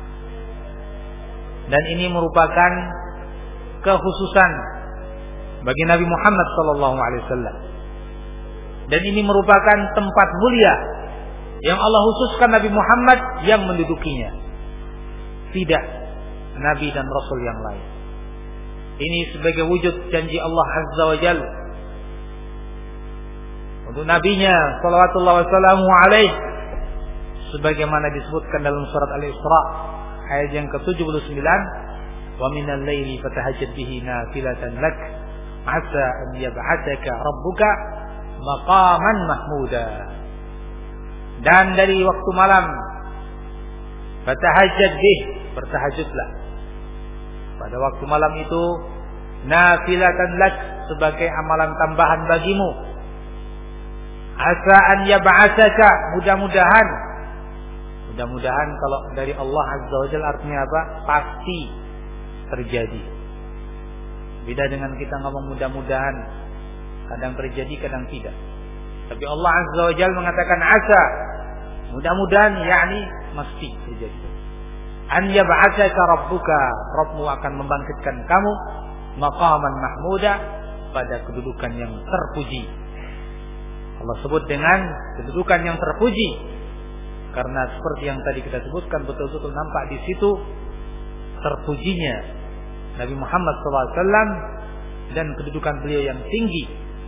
Dan ini merupakan kekhususan bagi Nabi Muhammad sallallahu alaihi wasallam. Dan ini merupakan tempat mulia yang Allah khususkan Nabi Muhammad yang mendudukinya. Tidak Nabi dan Rasul yang lain. Ini sebagai wujud janji Allah Azza wa Jalla untuk nabinya sallallahu wasallam alaih, sebagaimana disebutkan dalam surat Al-Isra ayat yang ke-79, wa minal laili fatahajjad bihi nafilatan lak asa an yab'atsaka rabbuka maqaman mahmuda. Dan dari waktu malam fatahajjad bih, bertahajudlah pada waktu malam itu, nafilatan lak, sebagai amalan tambahan bagimu. Asa an yab'atsaka, mudah-mudahan kalau dari Allah Azza wa Jalla artinya apa? Pasti terjadi. Beda dengan kita ngomong mudah-mudahan, kadang terjadi kadang tidak. Tapi Allah Azza wa Jalla mengatakan asa, mudah-mudahan, yakni mesti terjadi. An yab'atsaka rabbuka, Rabbmu akan membangkitkan kamu maqaman mahmuda, pada kedudukan yang terpuji. Allah sebut dengan kedudukan yang terpuji karena seperti yang tadi kita sebutkan, betul-betul nampak di situ terpujinya Nabi Muhammad SAW dan kedudukan beliau yang tinggi,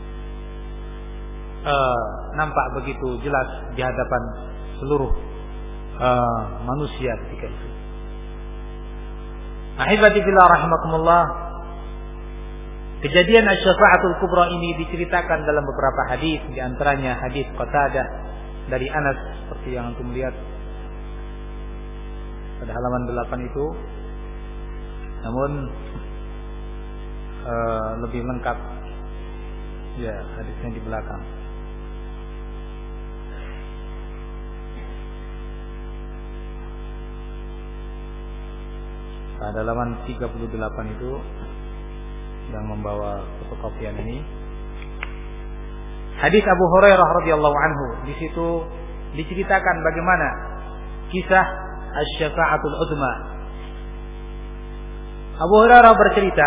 nampak begitu jelas di hadapan seluruh manusia ketika itu. Ahibati fillah rahimakumullah, kejadian asy-syafa'atul kubra ini diceritakan dalam beberapa hadis, di antaranya hadis Qatadah dari Anas seperti yang antum lihat pada halaman 8 itu. Namun lebih lengkap ya hadisnya di belakang. Pada halaman 38 itu yang membawa fotokopian ini, hadis Abu Hurairah radhiyallahu anhu. Di situ diceritakan bagaimana kisah asy-syafa'atul uzma. Abu Hurairah bercerita,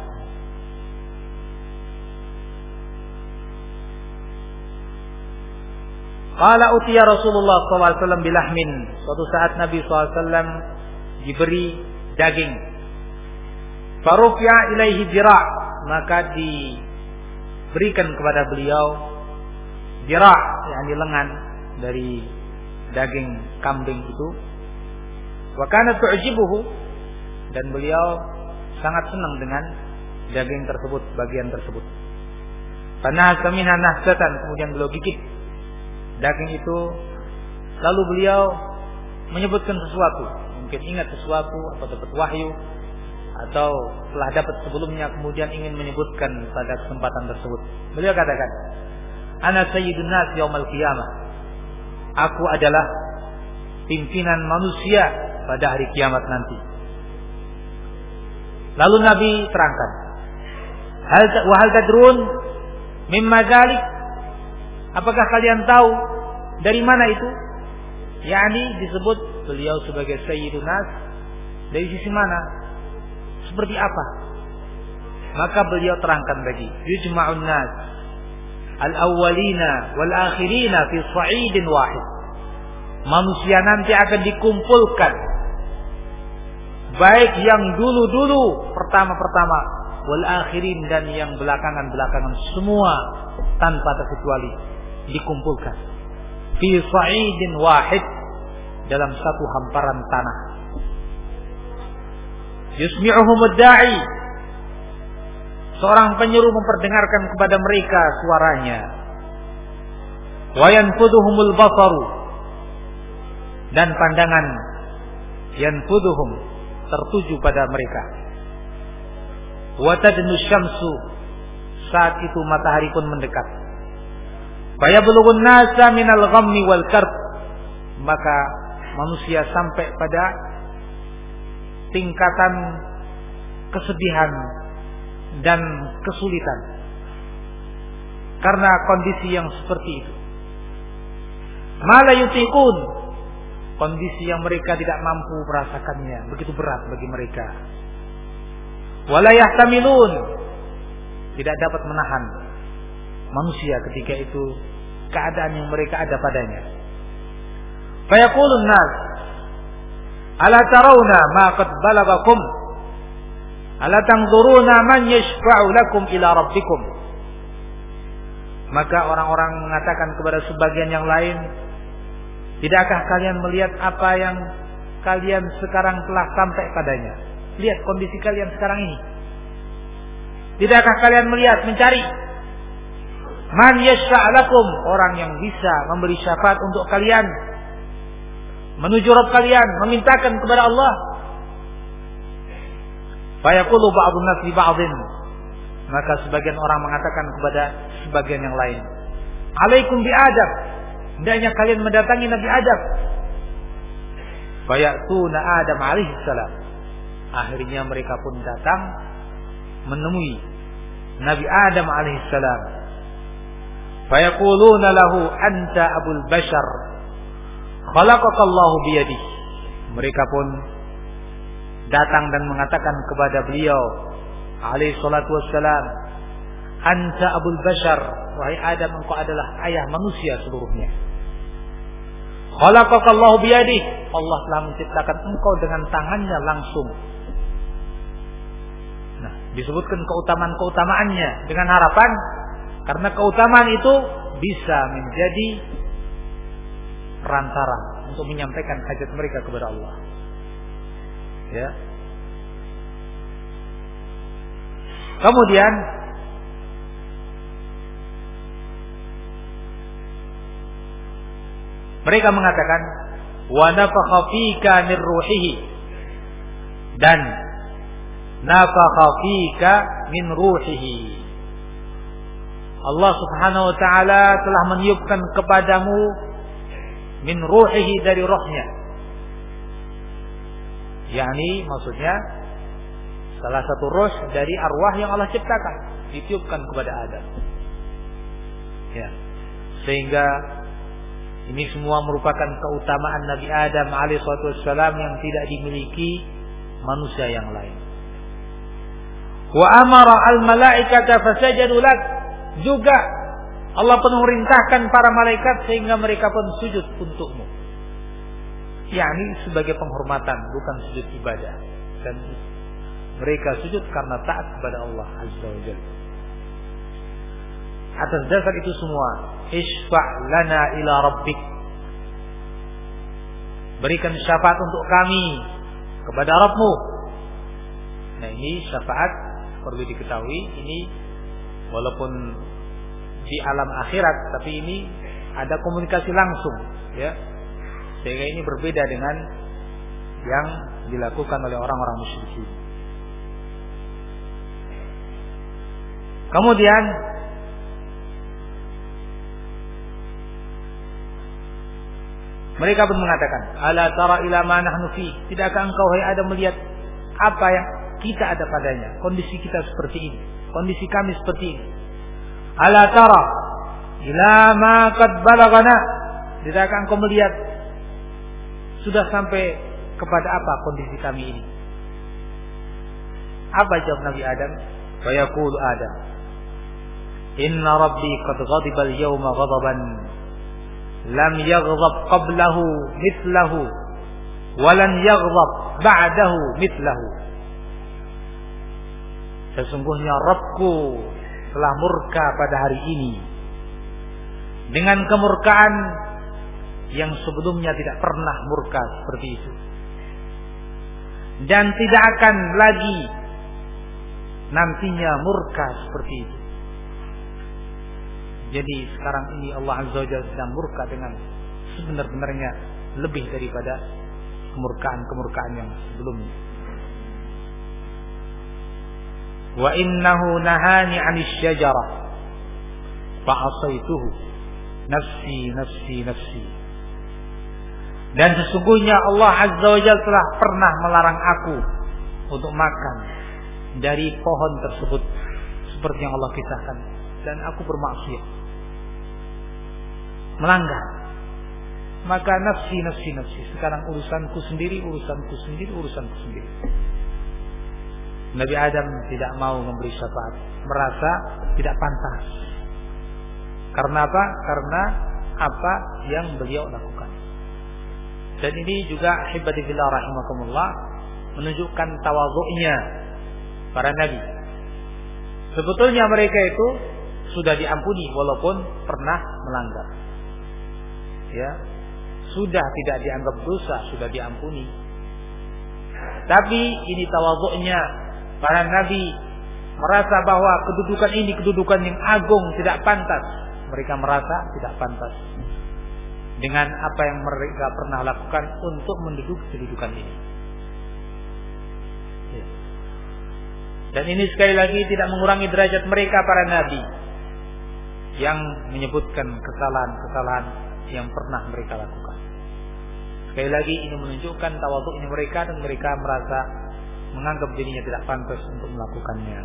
qala utiya Rasulullah SAW bilahmin. Suatu saat Nabi SAW diberi daging. Farufi'a ilaihi dira', maka diberikan kepada beliau dira', yakni lengan dari daging kambing itu. Wa kanat tu'jibuhu, dan beliau sangat senang dengan daging tersebut, bagian tersebut. Fanahasa minha nahsatan, kemudian beliau gigit daging itu, lalu beliau menyebutkan sesuatu, mungkin ingat sesuatu atau dapat wahyu, atau telah dapat sebelumnya kemudian ingin menyebutkan pada kesempatan tersebut. Beliau katakan, ana sayyidun nas yaumil qiyamah, aku adalah pimpinan manusia pada hari kiamat nanti. Lalu Nabi terangkan, wa hal tadrun mimma dzalik, apakah kalian tahu dari mana itu? yakni disebut beliau sebagai sayyidun nas, dari sisi mana? Seperti apa? Maka beliau terangkan lagi, yujma'un nas al-awwalina wal akhirina fi sa'idin wahid. Manusia nanti akan dikumpulkan, baik yang dulu-dulu pertama-pertama, wal akhirin, dan yang belakangan-belakangan, semua tanpa terkecuali dikumpulkan fi sa'idin wahid, dalam satu hamparan tanah. Yusmi'uhumud da'i, seorang penyeru memperdengarkan kepada mereka suaranya. Wa yanfuduhumul basaru, dan pandangan yanfuduhum tertuju pada mereka. Wa tadnu syamsu, saat itu matahari pun mendekat. Fayablughun nasa minal ghammi wal karb, maka manusia sampai pada tingkatan kesedihan dan kesulitan karena kondisi yang seperti itu. Mala yutiqun, kondisi yang mereka tidak mampu merasakannya, begitu berat bagi mereka. Wala yahtamilun, tidak dapat menahan manusia ketika itu keadaan yang mereka ada padanya. Fayaqulun nas, ala tarawna ma qad balagakum, ala tanzuruna man yashfa'u lakum ila rabbikum. Maka orang-orang mengatakan kepada sebagian yang lain, tidakkah kalian melihat apa yang kalian sekarang telah sampai padanya? Lihat kondisi kalian sekarang ini. Tidakkah kalian melihat, mencari Man yashfa' lakum, orang yang bisa memberi syafaat untuk kalian menuju Rabb kalian, memintakan kepada Allah. Fayaqulu ba'dun nas li ba'din, maka sebagian orang mengatakan kepada sebagian yang lain, alaikum bi Adam, hendaknya kalian mendatangi Nabi Adam. Fayatuna Adam alaihi salam, akhirnya mereka pun datang menemui Nabi Adam alaihi salam. Fayaquluna lahu anta abul bashar khalaqakallahu biyadihi, mereka pun datang dan mengatakan kepada beliau alaihi salatu wassalam, anta abul bashar, wahai Adam, engkau adalah ayah manusia seluruhnya. Khalaqakallahu biyadihi, Allah telah menciptakan engkau dengan tangannya langsung. Nah, disebutkan keutamaan-keutamaannya dengan harapan karena keutamaan itu bisa menjadi perantara untuk menyampaikan hajat mereka kepada Allah. Ya. Kemudian mereka mengatakan wa nafakha fika min ruhihi, dan nafakha fika min ruhihi, Allah Subhanahu wa taala telah meniupkan kepadamu min ruhihi, dari rohnya. yakni maksudnya salah satu ruh dari arwah yang Allah ciptakan ditiupkan kepada Adam. Ya. Sehingga ini semua merupakan keutamaan Nabi Adam alaihissalam yang tidak dimiliki manusia yang lain. Wa amara al-malaikata fasajadu lak, juga Allah pun memerintahkan para malaikat sehingga mereka pun sujud untukmu. yakni sebagai penghormatan, bukan sujud ibadah. Dan mereka sujud karena taat kepada Allah Azza wa Jalla. Atas dasar itu semua, isfa' lana ila rabbik, berikan syafaat untuk kami kepada Rabbmu. Nah, ini syafaat perlu diketahui, ini walaupun di alam akhirat, tapi ini ada komunikasi langsung, ya. Sehingga ini berbeda dengan yang dilakukan oleh orang-orang musyrikin. Kemudian mereka pun mengatakan, ala tara ila ma nahnu fi, tidakkah engkau hai Adam melihat apa yang kita ada padanya, kondisi kita seperti ini, kondisi kami seperti ini. Ala tara ila ma qad balagana, tidakkah engkau melihat sudah sampai kepada apa kondisi kami ini? Apa jawab Nabi Adam? Fa yaqulu Adam, inna rabbi qad ghadiba al-yawma ghadaban lam yaghdab qablahu mithlahu wa lan yaghdab ba'dahu mithlahu. Sesungguhnya Rabbku telah murka pada hari ini dengan kemurkaan yang sebelumnya tidak pernah murka seperti itu, dan tidak akan lagi nantinya murka seperti itu. Jadi sekarang ini Allah Azza wa Jalla sedang murka dengan sebenar-benarnya, lebih daripada kemurkaan-kemurkaan yang sebelumnya. Wa innahu nahani 'anis syajarah fa 'asaituhu nafsi nafsi nafsi. Dan sesungguhnya Allah Azza wa Jalla telah pernah melarang aku untuk makan dari pohon tersebut seperti yang Allah kisahkan, dan aku bermaksiat, melanggar. Maka nafsi nafsi nafsi, sekarang urusanku sendiri, urusanku sendiri, urusanku sendiri. Nabi Adam tidak mau memberi syafaat, merasa tidak pantas. Karena apa? Karena apa yang beliau lakukan. Dan ini juga hibati fillah rahimakumullah, menunjukkan tawadhu'nya para nabi. Sebetulnya mereka itu sudah diampuni walaupun pernah melanggar. Ya, sudah tidak dianggap dosa, sudah diampuni. Tapi ini tawadhu'nya para nabi merasa bahwa kedudukan ini kedudukan yang agung, tidak pantas. Mereka merasa tidak pantas dengan apa yang mereka pernah lakukan untuk menduduki kedudukan ini. Dan ini sekali lagi tidak mengurangi derajat mereka para nabi yang menyebutkan kesalahan-kesalahan yang pernah mereka lakukan. Sekali lagi ini menunjukkan tawadhu'nya mereka, dan mereka merasa menganggap dirinya tidak pantas untuk melakukannya.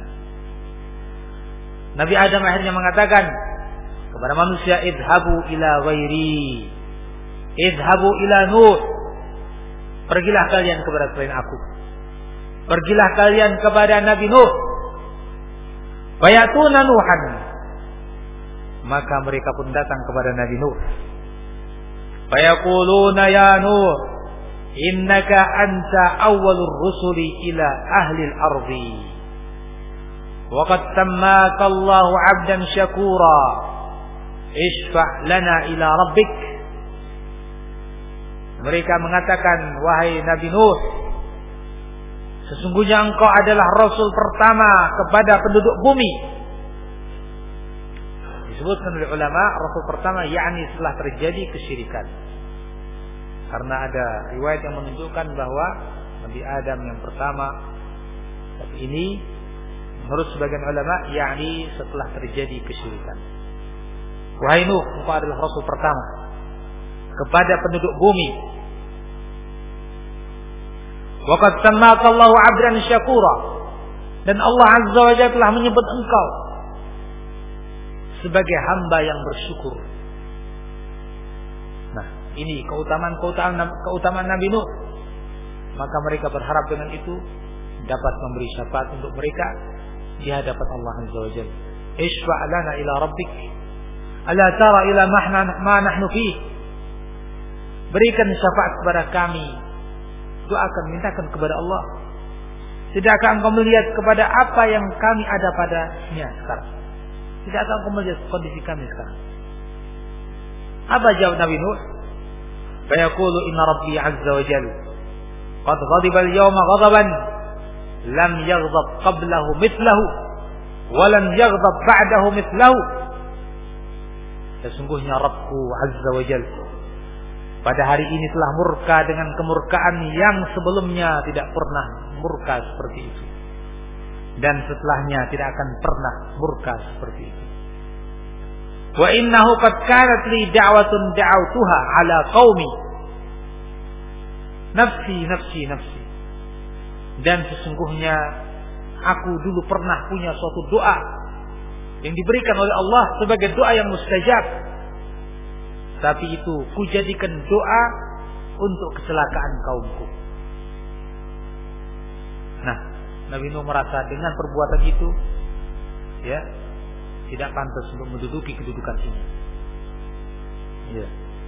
Nabi Adam akhirnya mengatakan kepada manusia, idhabu ila ghairi, idhabu ila Nuh, pergilah kalian kepada selain aku, pergilah kalian kepada Nabi Nuh. Fayatuna Nuhan, maka mereka pun datang kepada Nabi Nuh. Fayaquluna ya Nuh, innaka anta awwalur rusuli ila ahli al-ardi, wa qad sammaka Allahu 'abdan syakura, ishfa' lana ila rabbik. Mereka mengatakan, wahai Nabi Nuh, sesungguhnya engkau adalah rasul pertama kepada penduduk bumi. Disebutkan oleh ulama rasul pertama yakni setelah terjadi kesyirikan. Karena ada riwayat yang menunjukkan bahwa Nabi Adam yang pertama, tapi ini menurut sebagian ulama yakni setelah terjadi kesyirikan. Wahai Nuh, engkau adalah rasul pertama kepada penduduk bumi. Wa qad sammaka Allahu 'abdan syakura, dan Allah Azza wa Jalla telah menyebut engkau sebagai hamba yang bersyukur. Nah, ini keutamaan Nabi Nuh. Maka mereka berharap dengan itu dapat memberi syafaat untuk mereka di hadapan Allah Azza wa Jalla. Ishfa' lana ila rabbik, ala tara ila ma nahnu fih. Berikan syafaat kepada kami, doakan, mintakan kepada Allah. Tidakkah engkau melihat kepada apa yang kami ada padanya sekarang? Tidakkah engkau melihat kondisi kami sekarang? Apa jawab Nabi Nuh? Fayaqulu inna rabbi azza wa jalla qad ghadiba al-yawma ghadaban lam yaghdab qablahu mithlahu wa lam yaghdab ba'dahu mithlahu. Sesungguhnya Rabbku azza wa jalla pada hari ini telah murka dengan kemurkaan yang sebelumnya tidak pernah murka seperti itu, dan setelahnya tidak akan pernah murka seperti itu. Wa innahu qad kanat li da'watun da'awtuha ala qaumi nafsi nafsi nafsi. Dan sesungguhnya aku dulu pernah punya suatu doa yang diberikan oleh Allah sebagai doa yang mustajab, tapi itu kujadikan doa untuk kecelakaan kaumku. Nah, Nabi Nuh merasa dengan perbuatan itu, ya, tidak pantas untuk menduduki kedudukan ini. Ya.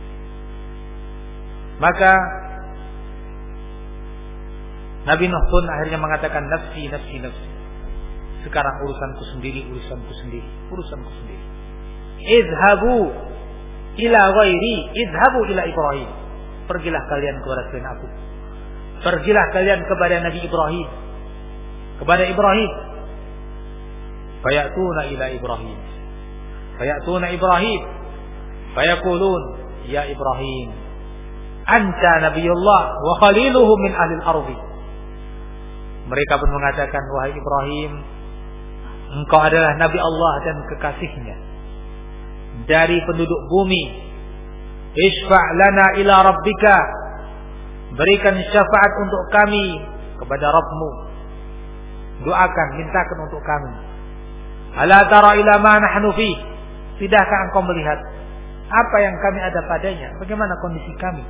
Maka Nabi Nuh pun akhirnya mengatakan, nafsi, nafsi, nafsi. Sekarang urusanku sendiri, urusanku sendiri, urusanku sendiri. Idhabu ila ghairi, idhabu ila Ibrahim. Pergilah kalian kepada selain aku. Pergilah kalian kepada Nabi Ibrahim. Kepada Ibrahim. Fayatuna ila Ibrahim. Fayatuna Ibrahim. Fayaqulun ya Ibrahim, anta nabiyullah wa khaliluhu min ahli al-ardi. Mereka pun mengatakan, wahai Ibrahim, engkau adalah Nabi Allah dan kekasihnya dari penduduk bumi. Ishfa' lana ila rabbika, berikan syafaat untuk kami kepada Rabbmu. Doakan, mintakan untuk kami. Ala tara ila ma nahnu fi, tidakkah engkau melihat apa yang kami ada padanya, bagaimana kondisi kami?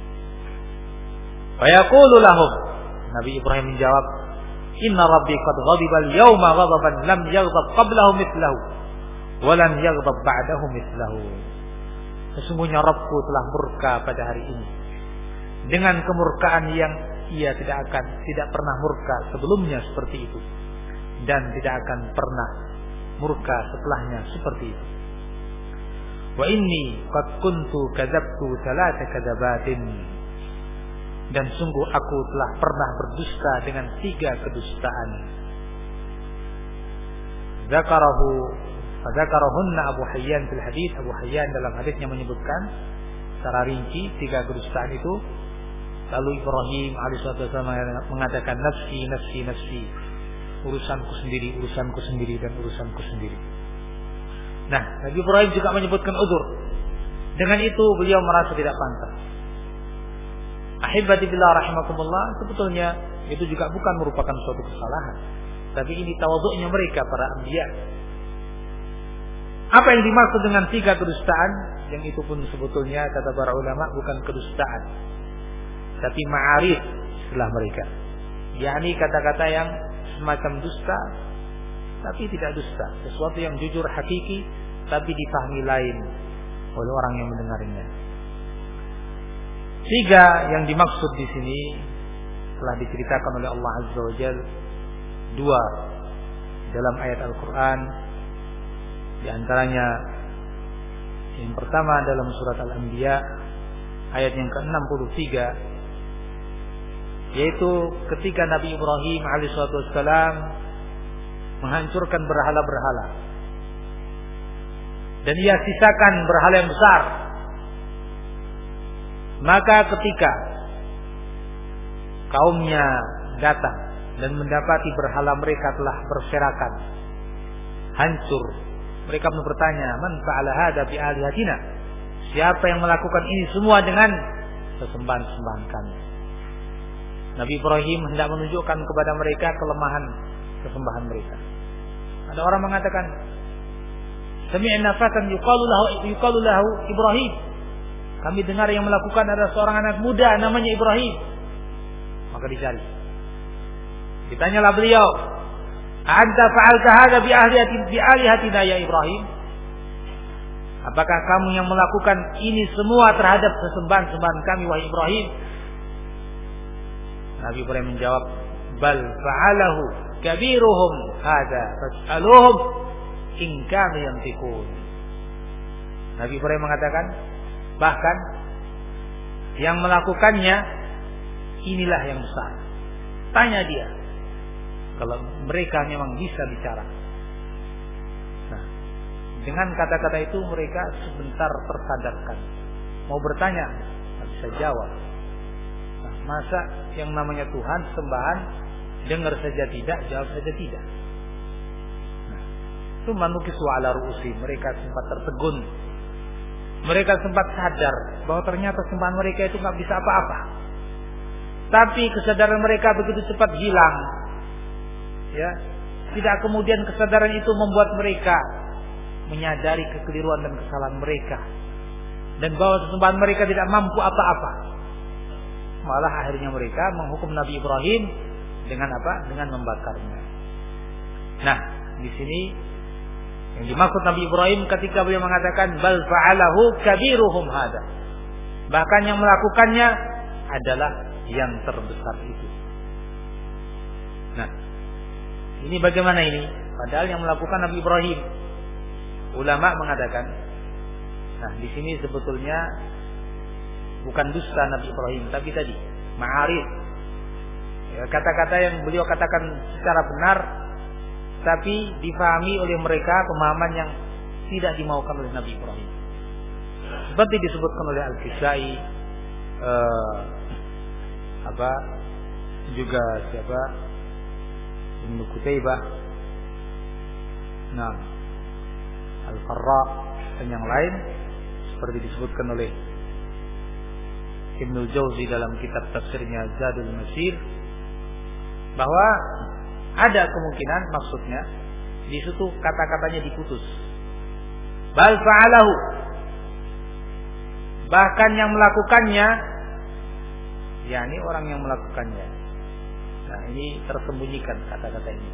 Fa yaqulu lahum, Nabi Ibrahim menjawab, inna rabbi qad ghadiba al-yawma ghadaban lam yaghdab qablahu mithlahu wa lam yaghdab ba'dahu mithlahu. Sesungguhnya Rabbku telah murka pada hari ini dengan kemurkaan yang ia tidak pernah murka sebelumnya seperti itu, dan tidak akan pernah murka setelahnya seperti itu. Wa inni qad kuntu kadzabtu thalatha kadzabatin, dan sungguh aku telah pernah berdusta dengan 3 kedustaan. Fadzakarahunna Abu Hayyan fil hadits. Abu Hayyan dalam hadisnya menyebutkan secara rinci 3 kedustaan itu. Lalu Ibrahim alaihissalam mengatakan nafsi nafsi nafsi, urusanku sendiri, urusanku sendiri, dan urusanku sendiri. Nah, Nabi Ibrahim juga menyebutkan uzur. Dengan itu beliau merasa tidak pantas. Ahibati billah rahimakumullah, sebetulnya itu juga bukan merupakan suatu kesalahan, tapi ini tawadhu'nya mereka para anbiya. Apa yang dimaksud dengan 3 kedustaan? Yang itu pun sebetulnya kata para ulama bukan kedustaan, tapi ma'arif istilah mereka. yakni kata-kata yang semacam dusta tapi tidak dusta, sesuatu yang jujur hakiki tapi dipahami lain oleh orang yang mendengarnya. 3 yang dimaksud di sini telah diceritakan oleh Allah Azza wa Jalla. 2 dalam ayat Al-Quran, di antaranya yang pertama dalam surat Al-Anbiya ayat yang ke-63, yaitu ketika Nabi Ibrahim alaihissalam menghancurkan berhala-berhala dan ia sisakan berhala yang besar. Maka ketika kaumnya datang dan mendapati berhala mereka telah berserakan, hancur, mereka bertanya, "Man fa'ala hadza bi alihatina?" Siapa yang melakukan ini semua dengan sesembahan-sembahan kami? Nabi Ibrahim hendak menunjukkan kepada mereka kelemahan kesembahan mereka. Ada orang mengatakan, "Sami'na fatan yuqalu lahu Ibrahim." Kami dengar yang melakukan adalah seorang anak muda namanya Ibrahim. Maka dicari. Ditanyalah beliau, "Anta fa'alta hadza bi alihatina ya Ibrahim?" Apakah kamu yang melakukan ini semua terhadap sesembahan-sembahan kami wahai Ibrahim? Nabi Ibrahim menjawab, "Bal fa'alahu kabiruhum hadza fas'aluhum in kanu yantiqun." Nabi Ibrahim mengatakan, bahkan yang melakukannya inilah yang besar. Tanya dia kalau mereka memang bisa bicara. Nah, dengan kata-kata itu mereka sebentar tersadarkan. Mau bertanya, nggak bisa jawab. Nah, masa yang namanya Tuhan sembahan dengar saja tidak, jawab saja tidak. Nah, itu manukisu ala ru'usi, mereka sempat tertegun. Mereka sempat sadar bahwa ternyata sembahan mereka itu nggak bisa apa-apa. Tapi kesadaran mereka begitu cepat hilang. Ya, tidak kemudian kesadaran itu membuat mereka menyadari kekeliruan dan kesalahan mereka, dan bahwa sembahan mereka tidak mampu apa-apa. Malah akhirnya mereka menghukum Nabi Ibrahim dengan apa? Dengan membakarnya. Nah, di sini yang dimaksud Nabi Ibrahim ketika beliau mengatakan bal fa'alahu kabiruhum hada, bahkan yang melakukannya adalah yang terbesar itu. Nah, ini bagaimana ini? Padahal yang melakukan Nabi Ibrahim. Ulama mengatakan, nah di sini sebetulnya bukan dusta Nabi Ibrahim, tapi tadi ma'arif. Ya, kata-kata yang beliau katakan secara benar, tapi difahami oleh mereka pemahaman yang tidak dimaukan oleh Nabi Ibrahim. Seperti disebutkan oleh Al-Kisai, juga siapa? Ibnu Qutaibah, nah, Al-Farra dan yang lain, seperti disebutkan oleh Ibnu Jauzi dalam kitab tafsirnya Zadul Masir, bahwa ada kemungkinan maksudnya di situ kata-katanya diputus. Bal fa'alahu, bahkan yang melakukannya, yakni orang yang melakukannya. Nah, ini tersembunyikan kata-kata ini.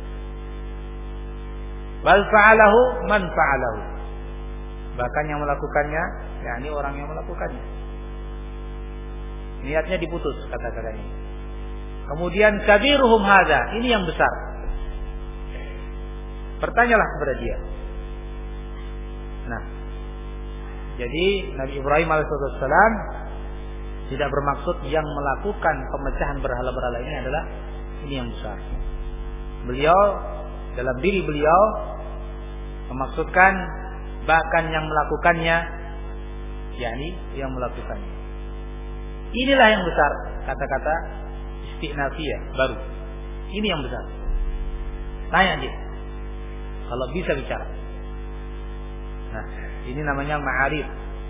Bal fa'alahu man fa'alahu, bahkan yang melakukannya, yakni orang yang melakukannya. Niatnya diputus kata-kata ini. Kemudian kabiruhum hadza, ini yang besar. Bertanyalah kepada dia. Nah, jadi Nabi Ibrahim alaihissalam tidak bermaksud yang melakukan pemecahan berhala-berhala ini adalah ini yang besar. Beliau dalam diri beliau Memaksudkan bahkan yang melakukannya, yakni yang melakukannya. Inilah yang besar, kata-kata istinafiyah baru. Ini yang besar. Tanya dia, kalau bisa bicara. Nah, ini namanya ma'arif.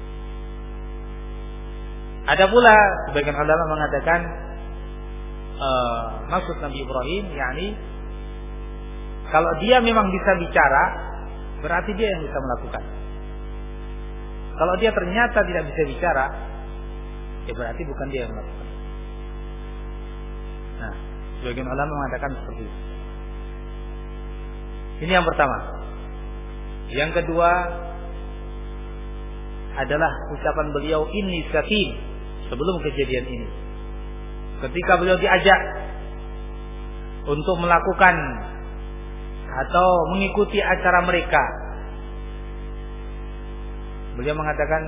Ada pula sebagian ulama mengatakan maksud Nabi Ibrahim, yakni kalau dia memang bisa bicara, berarti dia yang bisa melakukan. Kalau dia ternyata tidak bisa bicara, ya berarti bukan dia yang melakukan. Nah, sebagian ulama mengatakan seperti itu. Ini yang pertama. Yang kedua adalah ucapan beliau inni sakin sebelum kejadian ini. Ketika beliau diajak untuk melakukan atau mengikuti acara mereka, beliau mengatakan,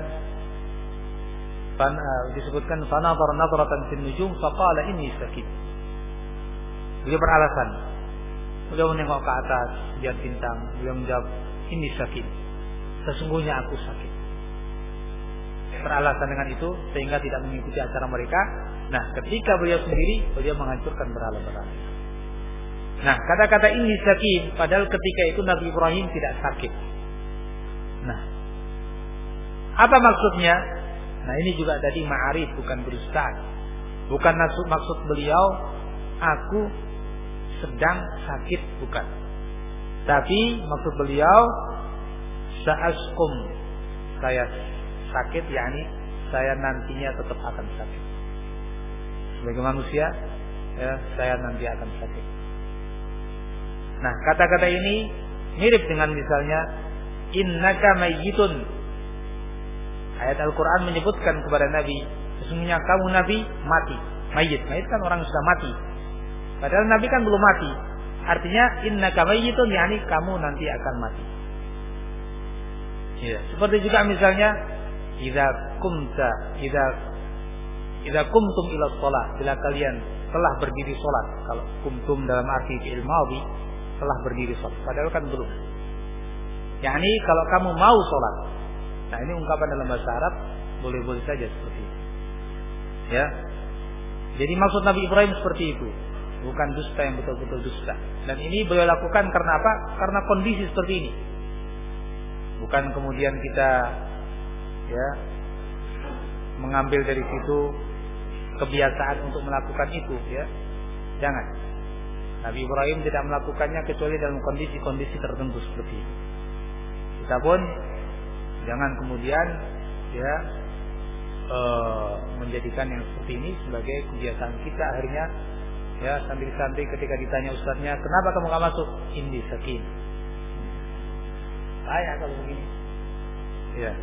disebutkan fanadhara nadratan fil nujum faqala inni sakin. Beliau beralasan, beliau menengok ke atas lihat bintang, beliau menjawab inni sakin, sesungguhnya aku sakit. Beralasan dengan itu sehingga tidak mengikuti acara mereka. Nah, ketika beliau sendiri, beliau menghancurkan berhala-berhala. Nah, kata-kata ini sakin, padahal ketika itu Nabi Ibrahim tidak sakit. Nah, apa maksudnya? Nah, ini juga tadi ma'arif, bukan berusaha. Bukan maksud beliau aku sedang sakit, bukan. Tapi maksud beliau sa'askum, saya sakit, yakni saya nantinya tetap akan sakit. Sebagai manusia, ya, saya nanti akan sakit. Nah, kata-kata ini mirip dengan misalnya innaka mayyitun. Ayat Al-Quran menyebutkan kepada Nabi, sesungguhnya kamu Nabi mati. Mayyit kan orang sudah mati. Padahal Nabi kan belum mati. Artinya innaka mayyitun, yakni kamu nanti akan mati. Ya, seperti juga misalnya idza kumtum ila shalah, bila kalian telah berdiri salat. Kalau kumtum dalam arti fi'il madhi, telah berdiri salat, padahal kan belum. Yakni kalau kamu mau salat. Nah, ini ungkapan dalam bahasa Arab boleh-boleh saja seperti itu. Ya. Jadi maksud Nabi Ibrahim seperti itu, bukan dusta yang betul-betul dusta. Dan ini beliau lakukan karena apa? Karena kondisi seperti ini. Bukan kemudian kita ya mengambil dari situ kebiasaan untuk melakukan itu, ya. Jangan. Nabi Ibrahim tidak melakukannya kecuali dalam kondisi-kondisi tertentu seperti itu. Kita pun jangan kemudian ya menjadikan yang seperti ini sebagai kebiasaan kita. Akhirnya ya santai-santai ketika ditanya ustadznya, kenapa kamu gak masuk? Inni sakin. Saya kalau begini. Ya.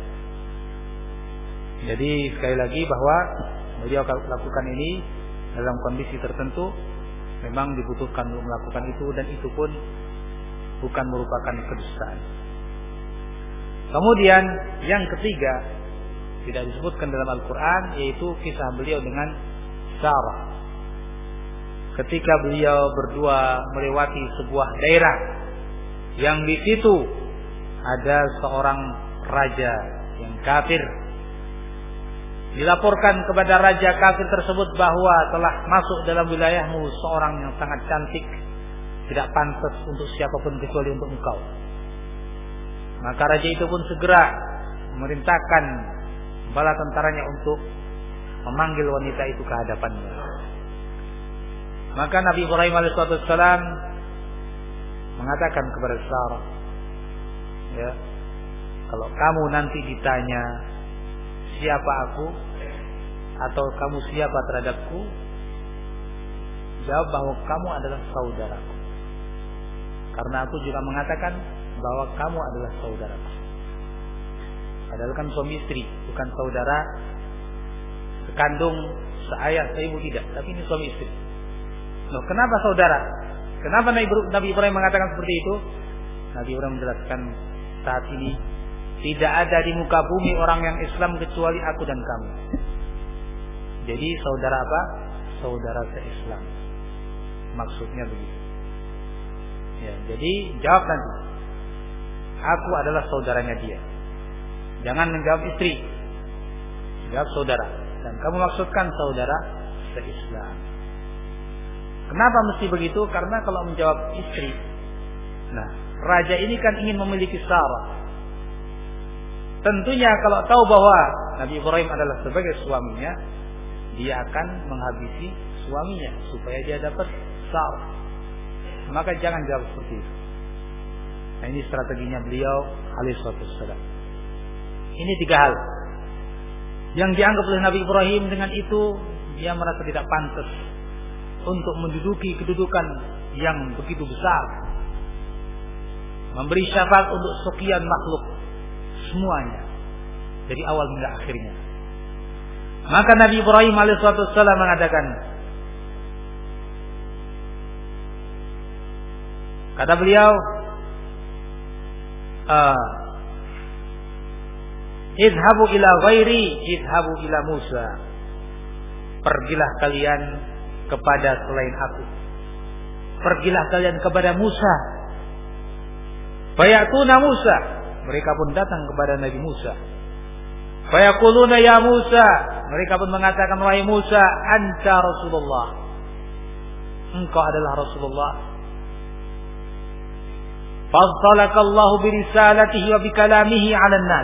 Jadi sekali lagi bahwa beliau lakukan ini dalam kondisi tertentu, memang dibutuhkan untuk melakukan itu, dan itu pun bukan merupakan kedustaan. Kemudian yang ketiga tidak disebutkan dalam Al-Quran, yaitu kisah beliau dengan Sarah. Ketika beliau berdua melewati sebuah daerah yang di situ ada seorang raja yang kafir. Dilaporkan kepada raja kafir tersebut bahwa telah masuk dalam wilayahmu seorang yang sangat cantik, tidak pantas untuk siapapun kecuali untuk engkau. Maka raja itu pun segera memerintahkan bala tentaranya untuk memanggil wanita itu ke hadapannya. Maka Nabi Ibrahim alaihissalam mengatakan kepada Sarah, ya, kalau kamu nanti ditanya siapa aku atau kamu siapa terhadapku, jawab bahwa kamu adalah saudaraku. Karena aku juga mengatakan bahwa kamu adalah saudaraku. Padahal kan suami istri, bukan saudara sekandung, seayah, seibu, tidak. Tapi ini suami istri. Loh, kenapa saudara? Kenapa Nabi Ibrahim mengatakan seperti itu? Nabi Ibrahim menjelaskan, saat ini tidak ada di muka bumi orang yang Islam kecuali aku dan kamu. Jadi saudara apa? Saudara se-Islam. Maksudnya begitu. Ya, jadi jawab nanti. aku adalah saudaranya dia. Jangan menjawab istri, jawab saudara. Dan kamu maksudkan saudara se-Islam. Kenapa mesti begitu? Karena kalau menjawab istri, nah, raja ini kan ingin memiliki Sarah. Tentunya kalau tahu bahwa Nabi Ibrahim adalah sebagai suaminya, dia akan menghabisi suaminya supaya dia dapat Sarah. Maka jangan jawab seperti itu. Nah, ini strateginya beliau alaihissalam. Ini 3 hal yang dianggap oleh Nabi Ibrahim. Dengan itu dia merasa tidak pantas untuk menduduki kedudukan yang begitu besar, memberi syafaat untuk sekian makhluk semuanya dari awal hingga akhirnya. Maka Nabi Ibrahim alaihissalam mengatakan, kata beliau, idhabu ila ghairi, idhabu ila Musa. Pergilah kalian kepada selain aku. Pergilah kalian kepada Musa. Fayatuna Musa. Mereka pun datang kepada Nabi Musa. Fayaquluna ya Musa. Mereka pun mengatakan, wahai Musa, anta Rasulullah. Engkau adalah Rasulullah. Faddalakallahu birisalatihi wa bikalamihi 'alan nas.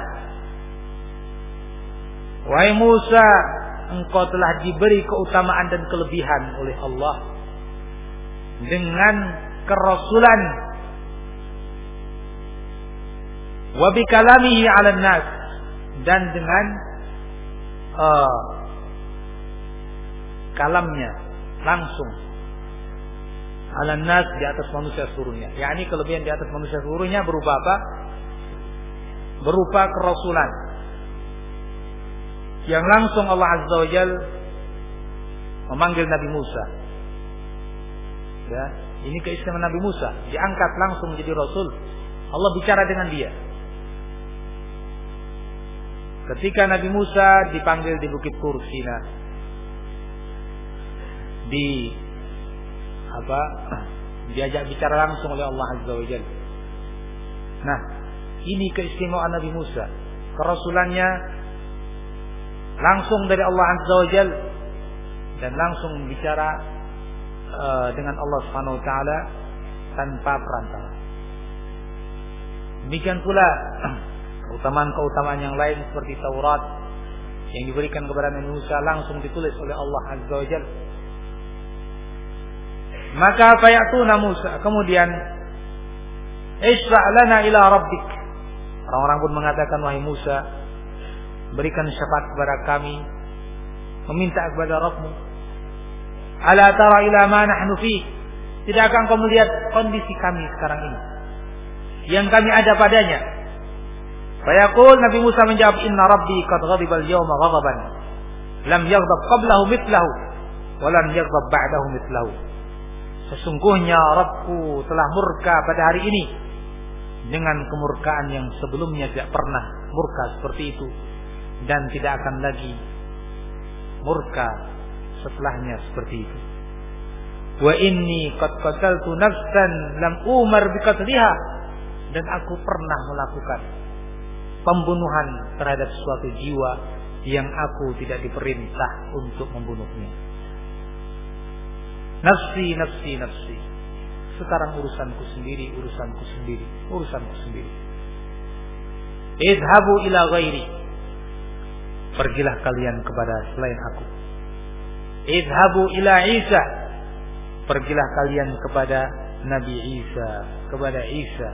Wahai Musa, engkau telah diberi keutamaan dan kelebihan oleh Allah dengan kerasulan, wa bikalamihi 'alan nas, dan dengan kalamnya langsung 'alan nas, di atas manusia seluruhnya. Yakni kelebihan di atas manusia seluruhnya berupa apa? Berupa kerasulan yang langsung Allah Azza wa Jalla memanggil Nabi Musa. Ya, ini keistimewaan Nabi Musa, diangkat langsung menjadi rasul. Allah bicara dengan dia. Ketika Nabi Musa dipanggil di Bukit Tur Sina, diajak bicara langsung oleh Allah Azza wa Jalla. Nah, ini keistimewaan Nabi Musa, kerasulannya langsung dari Allah Azza wa Jalla dan langsung bicara dengan Allah Subhanahu wa taala tanpa perantara. Demikian pula keutamaan-keutamaan yang lain seperti Taurat yang diberikan kepada Nabi Musa langsung ditulis oleh Allah Azza wa Jalla. Maka fayatuna Musa, kemudian isra' lana ila rabbik. Orang-orang pun mengatakan, wahai Musa, berikan syafaat kepada kami, meminta kepada Rabbmu. Ala tara ila ma nahnu fi. Tidakkah engkau melihat kondisi kami sekarang ini, yang kami ada padanya? Fayaqul, Nabi Musa menjawab, inna rabbi qad ghadiba al-yawma ghadaban lam yaghdab qablahu mithlahu wa lam yaghdab ba'dahu mithlahu. Sesungguhnya Rabbku telah murka pada hari ini dengan kemurkaan yang sebelumnya tidak pernah murka seperti itu, dan tidak akan lagi murka setelahnya seperti itu. Wa inni qad qataltu nafsan lam umar biqatliha, dan aku pernah melakukan pembunuhan terhadap suatu jiwa yang aku tidak diperintah untuk membunuhnya. Nafsi, nafsi, nafsi. Sekarang urusanku sendiri, urusanku sendiri, urusanku sendiri. Idhabu ila ghairi. Pergilah kalian kepada selain aku. Idhabu ila Isa. Pergilah kalian kepada Nabi Isa, kepada Isa.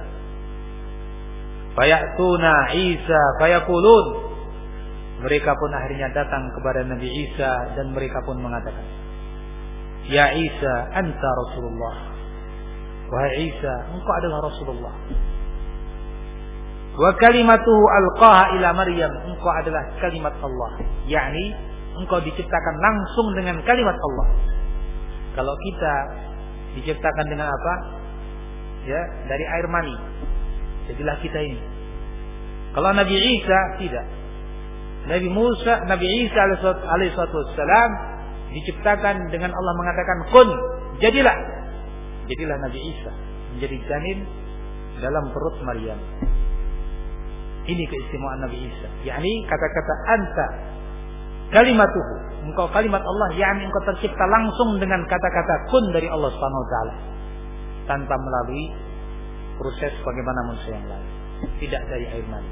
Fayatuna Isa fayaqulun. Mereka pun akhirnya datang kepada Nabi Isa dan mereka pun mengatakan, ya Isa, anta Rasulullah. Wahai Isa, engkau adalah Rasulullah. Wa kalimatuhu alqaha ila Maryam, engkau adalah kalimat Allah. Yakni engkau diciptakan langsung dengan kalimat Allah. Kalau kita diciptakan dengan apa? Ya, dari air mani. Jadilah kita ini. Kalau Nabi Isa tidak. Nabi Isa alaihissalam diciptakan dengan Allah mengatakan kun, jadilah. Jadilah Nabi Isa menjadi janin dalam perut Maryam. Ini keistimewaan Nabi Isa. yakni kata-kata anta kalimatuhu, engkau kalimat Allah, yakni engkau tercipta langsung dengan kata-kata kun dari Allah Subhanahu wa taala, tanpa melalui proses bagaimana manusia yang lain, tidak dari air mani.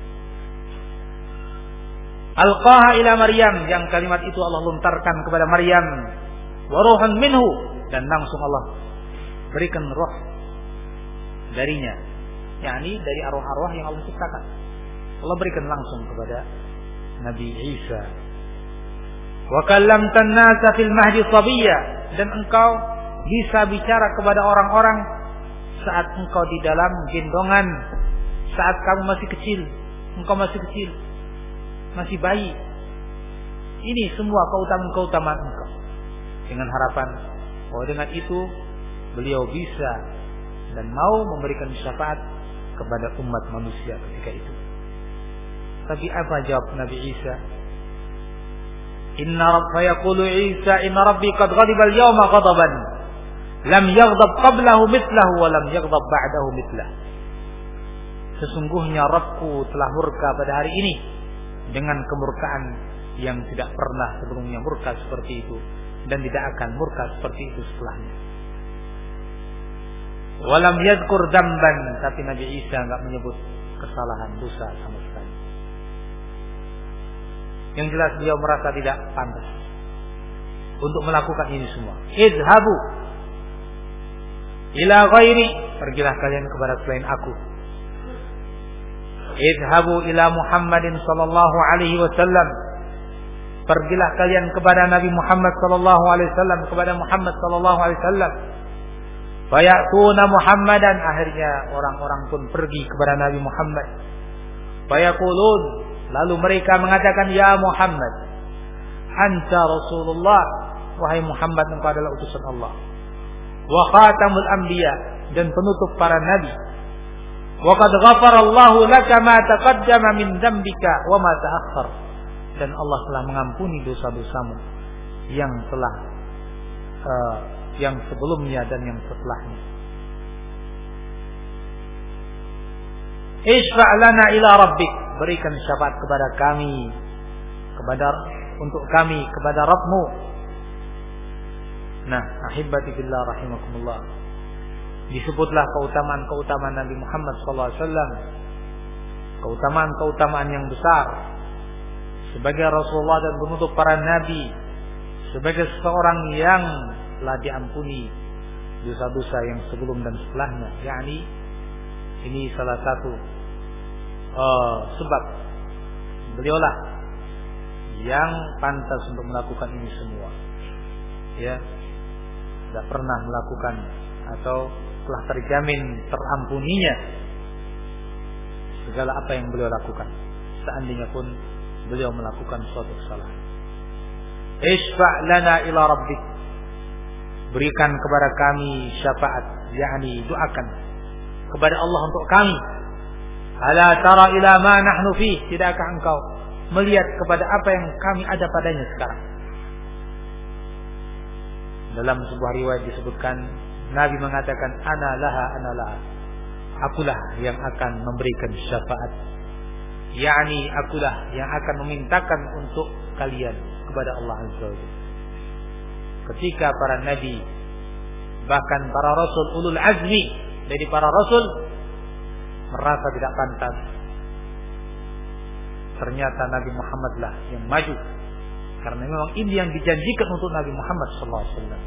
Alqaha ila Maryam, yang kalimat itu Allah lontarkan kepada Maryam, wa ruhun minhu, dan langsung Allah berikan roh darinya, yakni dari arwah-arwah yang Allah ciptakan. Allah berikan langsung kepada Nabi Isa. Wa kallamtan nasa fil mahdi sabiyya, dan engkau bisa bicara kepada orang-orang saat engkau di dalam gendongan, saat kamu masih kecil, engkau masih kecil, masih bayi. Ini semua keutamaan-keutamaan engkau, dengan harapan bahwa dengan itu beliau bisa dan mau memberikan syafaat kepada umat manusia ketika itu. Tapi apa jawab Nabi Isa? Inna rabba yaqulu Isa, inna rabbi qad ghadiba al-yawma ghadaban lam yaghdab qablahu mithlahu wa lam yaghdab ba'dahu mithlahu. Sesungguhnya Rabbku telah murka pada hari ini dengan kemurkaan yang tidak pernah sebelumnya murka seperti itu, dan tidak akan murka seperti itu setelahnya. Walam yadhkur dzamban, tapi Nabi Isa enggak menyebut kesalahan, dosa sama sekali. Yang jelas beliau merasa tidak pantas untuk melakukan ini semua. Idhabu ila ghairi, pergilah kalian kepada selain aku. Idhabu ila Muhammadin sallallahu alaihi wasallam, pergilah kalian kepada Nabi Muhammad sallallahu alaihi wasallam, kepada Muhammad sallallahu alaihi wasallam. Fayatuna Muhammadan, akhirnya orang-orang pun pergi kepada Nabi Muhammad. Fayaqulun, lalu mereka mengatakan, ya Muhammad, anta Rasulullah, wahai Muhammad, engkau adalah utusan Allah. Wa khatamul anbiya, dan penutup para nabi. Wa qad ghafarallahu laka ma taqaddama min dzambika wa ma ta'akhkhar, dan Allah telah mengampuni dosa-dosamu yang telah yang sebelumnya dan yang setelahnya. Isfa' lana ila rabbik, berikan syafaat kepada kami, untuk kami kepada Rabbmu. Nah, ahibati billah rahimakumullah, disebutlah keutamaan-keutamaan Nabi Muhammad SAW, keutamaan-keutamaan yang besar sebagai Rasulullah dan penutup para nabi, sebagai seseorang yang telah diampuni dosa-dosa yang sebelum dan setelahnya. yakni ini salah satu sebab beliaulah yang pantas untuk melakukan ini semua. Ya, tidak pernah melakukan atau telah terjamin terampuninya segala apa yang beliau lakukan, seandainya pun beliau melakukan suatu kesalahan. Isfa' lana ila rabbik, berikan kepada kami syafaat, yakni doakan kepada Allah untuk kami. Ala tara ila ma nahnu fi, tidakkah engkau melihat kepada apa yang kami ada padanya sekarang? Dalam sebuah riwayat disebutkan Nabi mengatakan, ana laha, akulah yang akan memberikan syafaat, yakni akulah yang akan memintakan untuk kalian kepada Allah Azza wa Jalla. Ketika para nabi, bahkan para rasul ulul azmi dari para rasul merasa tidak pantas, ternyata Nabi Muhammadlah yang maju, karena memang ini yang dijanjikan untuk Nabi Muhammad SAW.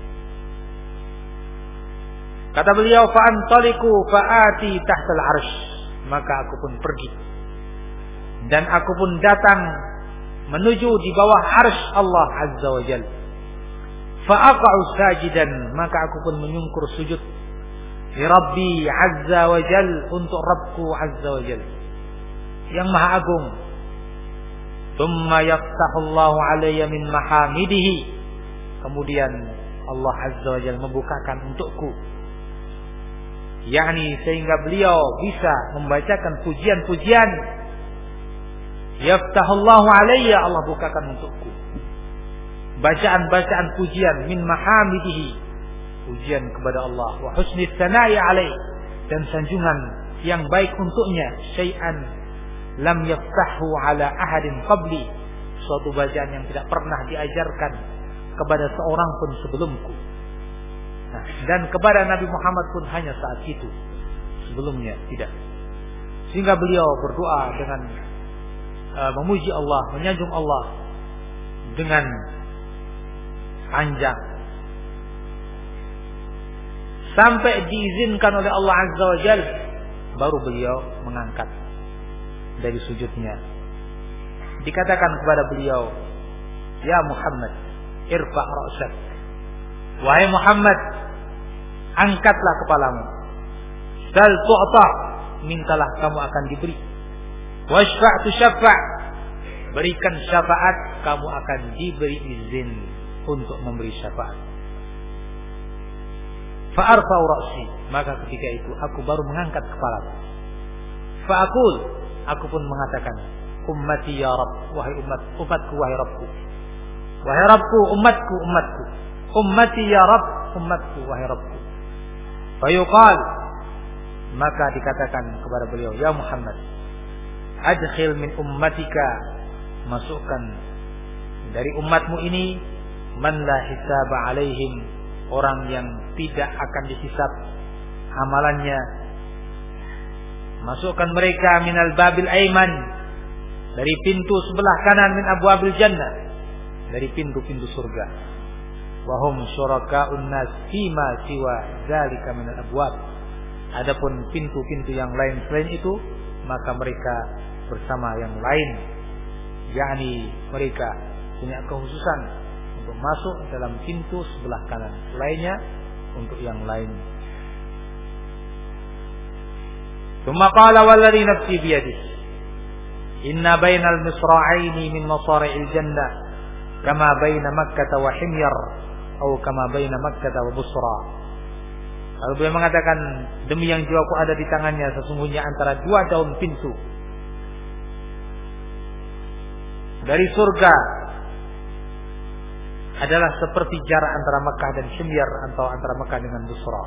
Kata beliau, fa'antaliku fa'ati tahtal arsh, maka aku pun pergi dan aku pun datang menuju di bawah arsh Allah Azza wa Jalla. Fa'aqa'u sajidan, maka aku pun menyungkur sujud li Rabbi Azza wa Jal, untuk Rabbku Azza wa Jal yang maha agung. Thumma yaftahullahu alayya min mahamidihi, kemudian Allah Azza wa Jal membukakan untukku, yakni sehingga beliau bisa membacakan pujian-pujian. Yaftahullahu alayya, Allah bukakan untukku bacaan-bacaan pujian, min mahamidihi, pujian kepada Allah, wa husni tsana'i alaih, dan sanjungan yang baik untuknya, syai'an lam yaftahu ala ahadin qabli, suatu bacaan yang tidak pernah diajarkan kepada seorang pun sebelumku. Nah, dan kepada Nabi Muhammad pun hanya saat itu, sebelumnya tidak. Sehingga beliau berdoa dengan memuji Allah, menyanjung Allah dengan panjang, sampai diizinkan oleh Allah Azza wa Jalla, baru beliau mengangkat dari sujudnya. Dikatakan kepada beliau, ya Muhammad, irfa' ra'sak. Wahai Muhammad, angkatlah kepalamu. Sal tu'ta, mintalah kamu akan diberi. Washfa' tushaffa', berikan syafaat, kamu akan diberi izin untuk memberi syafaat. Fa'arfa'u ra'si, maka ketika itu aku baru mengangkat kepalaku. Fa'akul, aku pun mengatakan, ummati ya Rabb, wahai umatku, wahai Rabbku. Wahai Rabbku, umatku, umatku. Ummati ya Rabb, umatku, wahai Rabbku. Fayuqal, maka dikatakan kepada beliau, ya Muhammad, adkhil min ummatika, masukkan dari umatmu ini man la hisaba alaihim, orang yang tidak akan dihisab amalannya. Masukkan mereka minal babil aiman, dari pintu sebelah kanan, min abwabil jannah, dari pintu-pintu surga. Wa hum syuraka'un nas fima siwa dzalika minal abwab. Adapun pintu-pintu yang lain selain itu, maka mereka bersama yang lain, yakni mereka punya kekhususan untuk masuk dalam pintu sebelah kanan, lainnya untuk yang lain. Tsumma qala walladzi nafsi biyadihi inna bainal misra'aini min masari'il jannah kama baina Makkah wa Himyar atau kama baina Makkah wa Busra. Lalu beliau mengatakan, demi yang jiwaku ada di tangannya, sesungguhnya antara dua daun pintu dari surga adalah seperti jarak antara Makkah dan Himyar atau antara Makkah dengan Busra.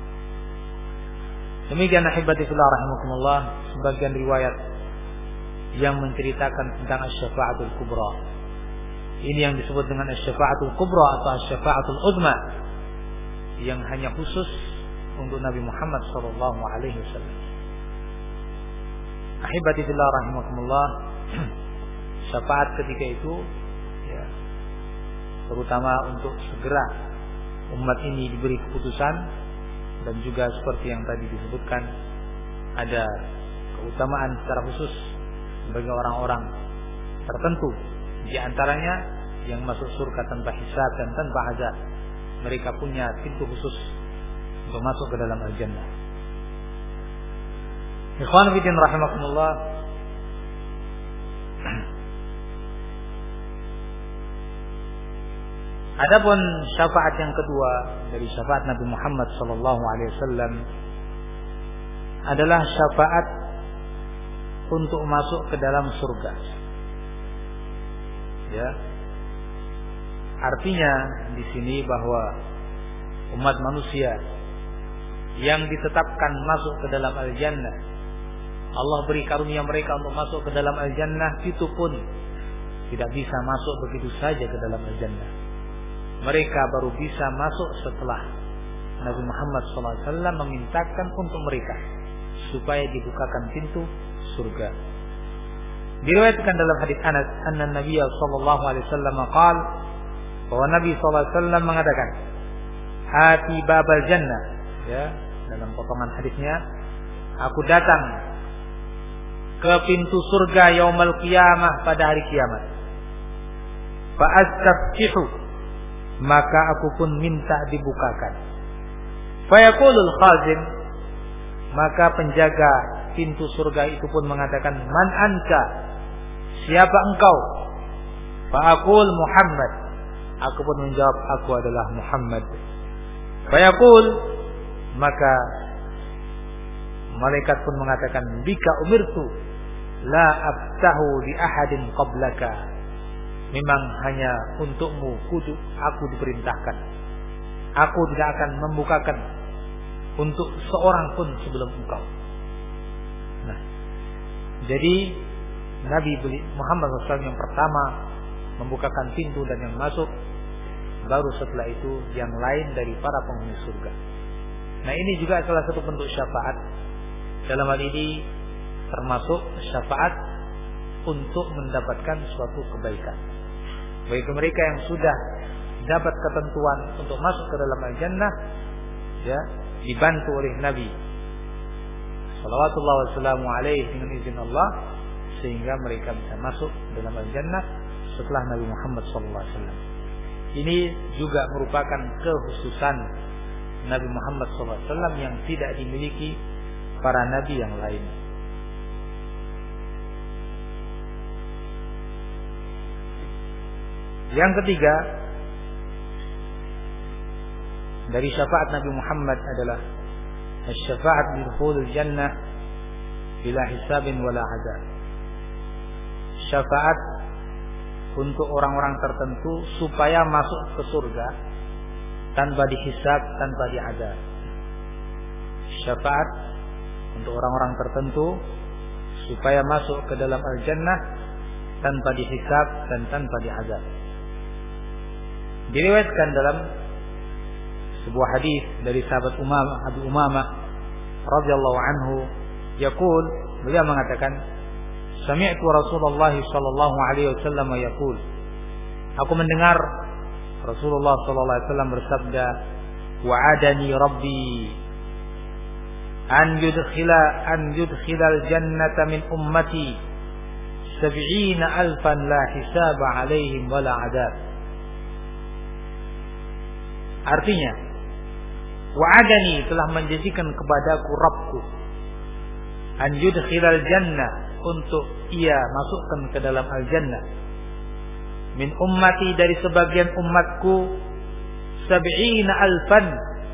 Demikian ahibati fillah rahimakumullah, sebagian riwayat yang menceritakan tentang asy-syafa'atul kubra. Ini yang disebut dengan asy-syafa'atul kubra atau asy-syafa'atul uzma, yang hanya khusus untuk Nabi Muhammad sallallahu alaihi wasallam. Ahibati fillah rahimakumullah, syafaat ketika itu ya, terutama untuk segera umat ini diberi keputusan, dan juga seperti yang tadi disebutkan, ada keutamaan secara khusus bagi orang-orang tertentu, di antaranya yang masuk surga tanpa hisab dan tanpa azab. Mereka punya pintu khusus untuk masuk ke dalam al-jannah. Ikhwan fillah rahimakumullah, adapun syafaat yang kedua dari syafaat Nabi Muhammad sallallahu alaihi wasallam adalah syafaat untuk masuk ke dalam surga. Ya. Artinya di sini bahwa umat manusia yang ditetapkan masuk ke dalam al-jannah, Allah beri karunia mereka untuk masuk ke dalam al-jannah, itu pun tidak bisa masuk begitu saja ke dalam al-jannah. Mereka baru bisa masuk setelah Nabi Muhammad SAW memintakan untuk mereka supaya dibukakan pintu surga. Diriwayatkan dalam hadis Anas, anna Nabi sallallahu alaihi wasallam qaal, bahwa Nabi sallallahu alaihi wasallam mengatakan, "Ati babal jannah." Ya, dalam potongan hadisnya, aku datang ke pintu surga yaumul qiyamah, pada hari kiamat. Fa astaftihu, maka aku pun minta dibukakan. Fa yaqulul khazin, maka penjaga pintu surga itu pun mengatakan, man anta, siapa engkau? Fa aqul Muhammad, aku pun menjawab, aku adalah Muhammad. Fa yaqul, maka malaikat pun mengatakan, bika umirtu la aftahu li ahadin qablaka, memang hanya untukmu aku diperintahkan, aku tidak akan membukakan untuk seorang pun sebelum engkau. Nah, jadi Nabi Muhammad SAW yang pertama membukakan pintu dan yang masuk, baru setelah itu yang lain dari para penghuni surga. Nah, ini juga salah satu bentuk syafaat. Dalam hal ini termasuk syafaat untuk mendapatkan suatu kebaikan. Bagi mereka yang sudah dapat ketentuan untuk masuk ke dalam al-jannah, ya, dibantu oleh Nabi sallallahu wasallam alaihi dengan izin Allah, sehingga mereka bisa masuk dalam al-jannah setelah Nabi Muhammad sallallahu alaihi wasallam. Ini juga merupakan kekhususan Nabi Muhammad sallallahu alaihi wasallam yang tidak dimiliki para nabi yang lain. Yang ketiga dari syafaat Nabi Muhammad adalah syafaat bi dukhulil jannah bila hisabin wala adab. Syafaat untuk orang-orang tertentu supaya masuk ke surga tanpa dihisab, tanpa diadab. Syafaat untuk orang-orang tertentu supaya masuk ke dalam al-jannah tanpa dihisab dan tanpa diadab. Diriwayatkan dalam sebuah hadis dari sahabat Abu Umamah radhiyallahu anhu, yaqul, beliau mengatakan, sami'tu Rasulullah sallallahu alaihi wasallam yaqul, aku mendengar Rasulullah sallallahu alaihi wasallam bersabda, wa'adani rabbi an yudkhilal jannata min ummati 70,000 la hisaba alaihim wala adab. Artinya, wa'adani, telah menjanjikan kepadaku Rabbku, an yudkhilal jannah, untuk ia masukkan ke dalam al-jannah, min ummati, dari sebagian umatku, 70,000,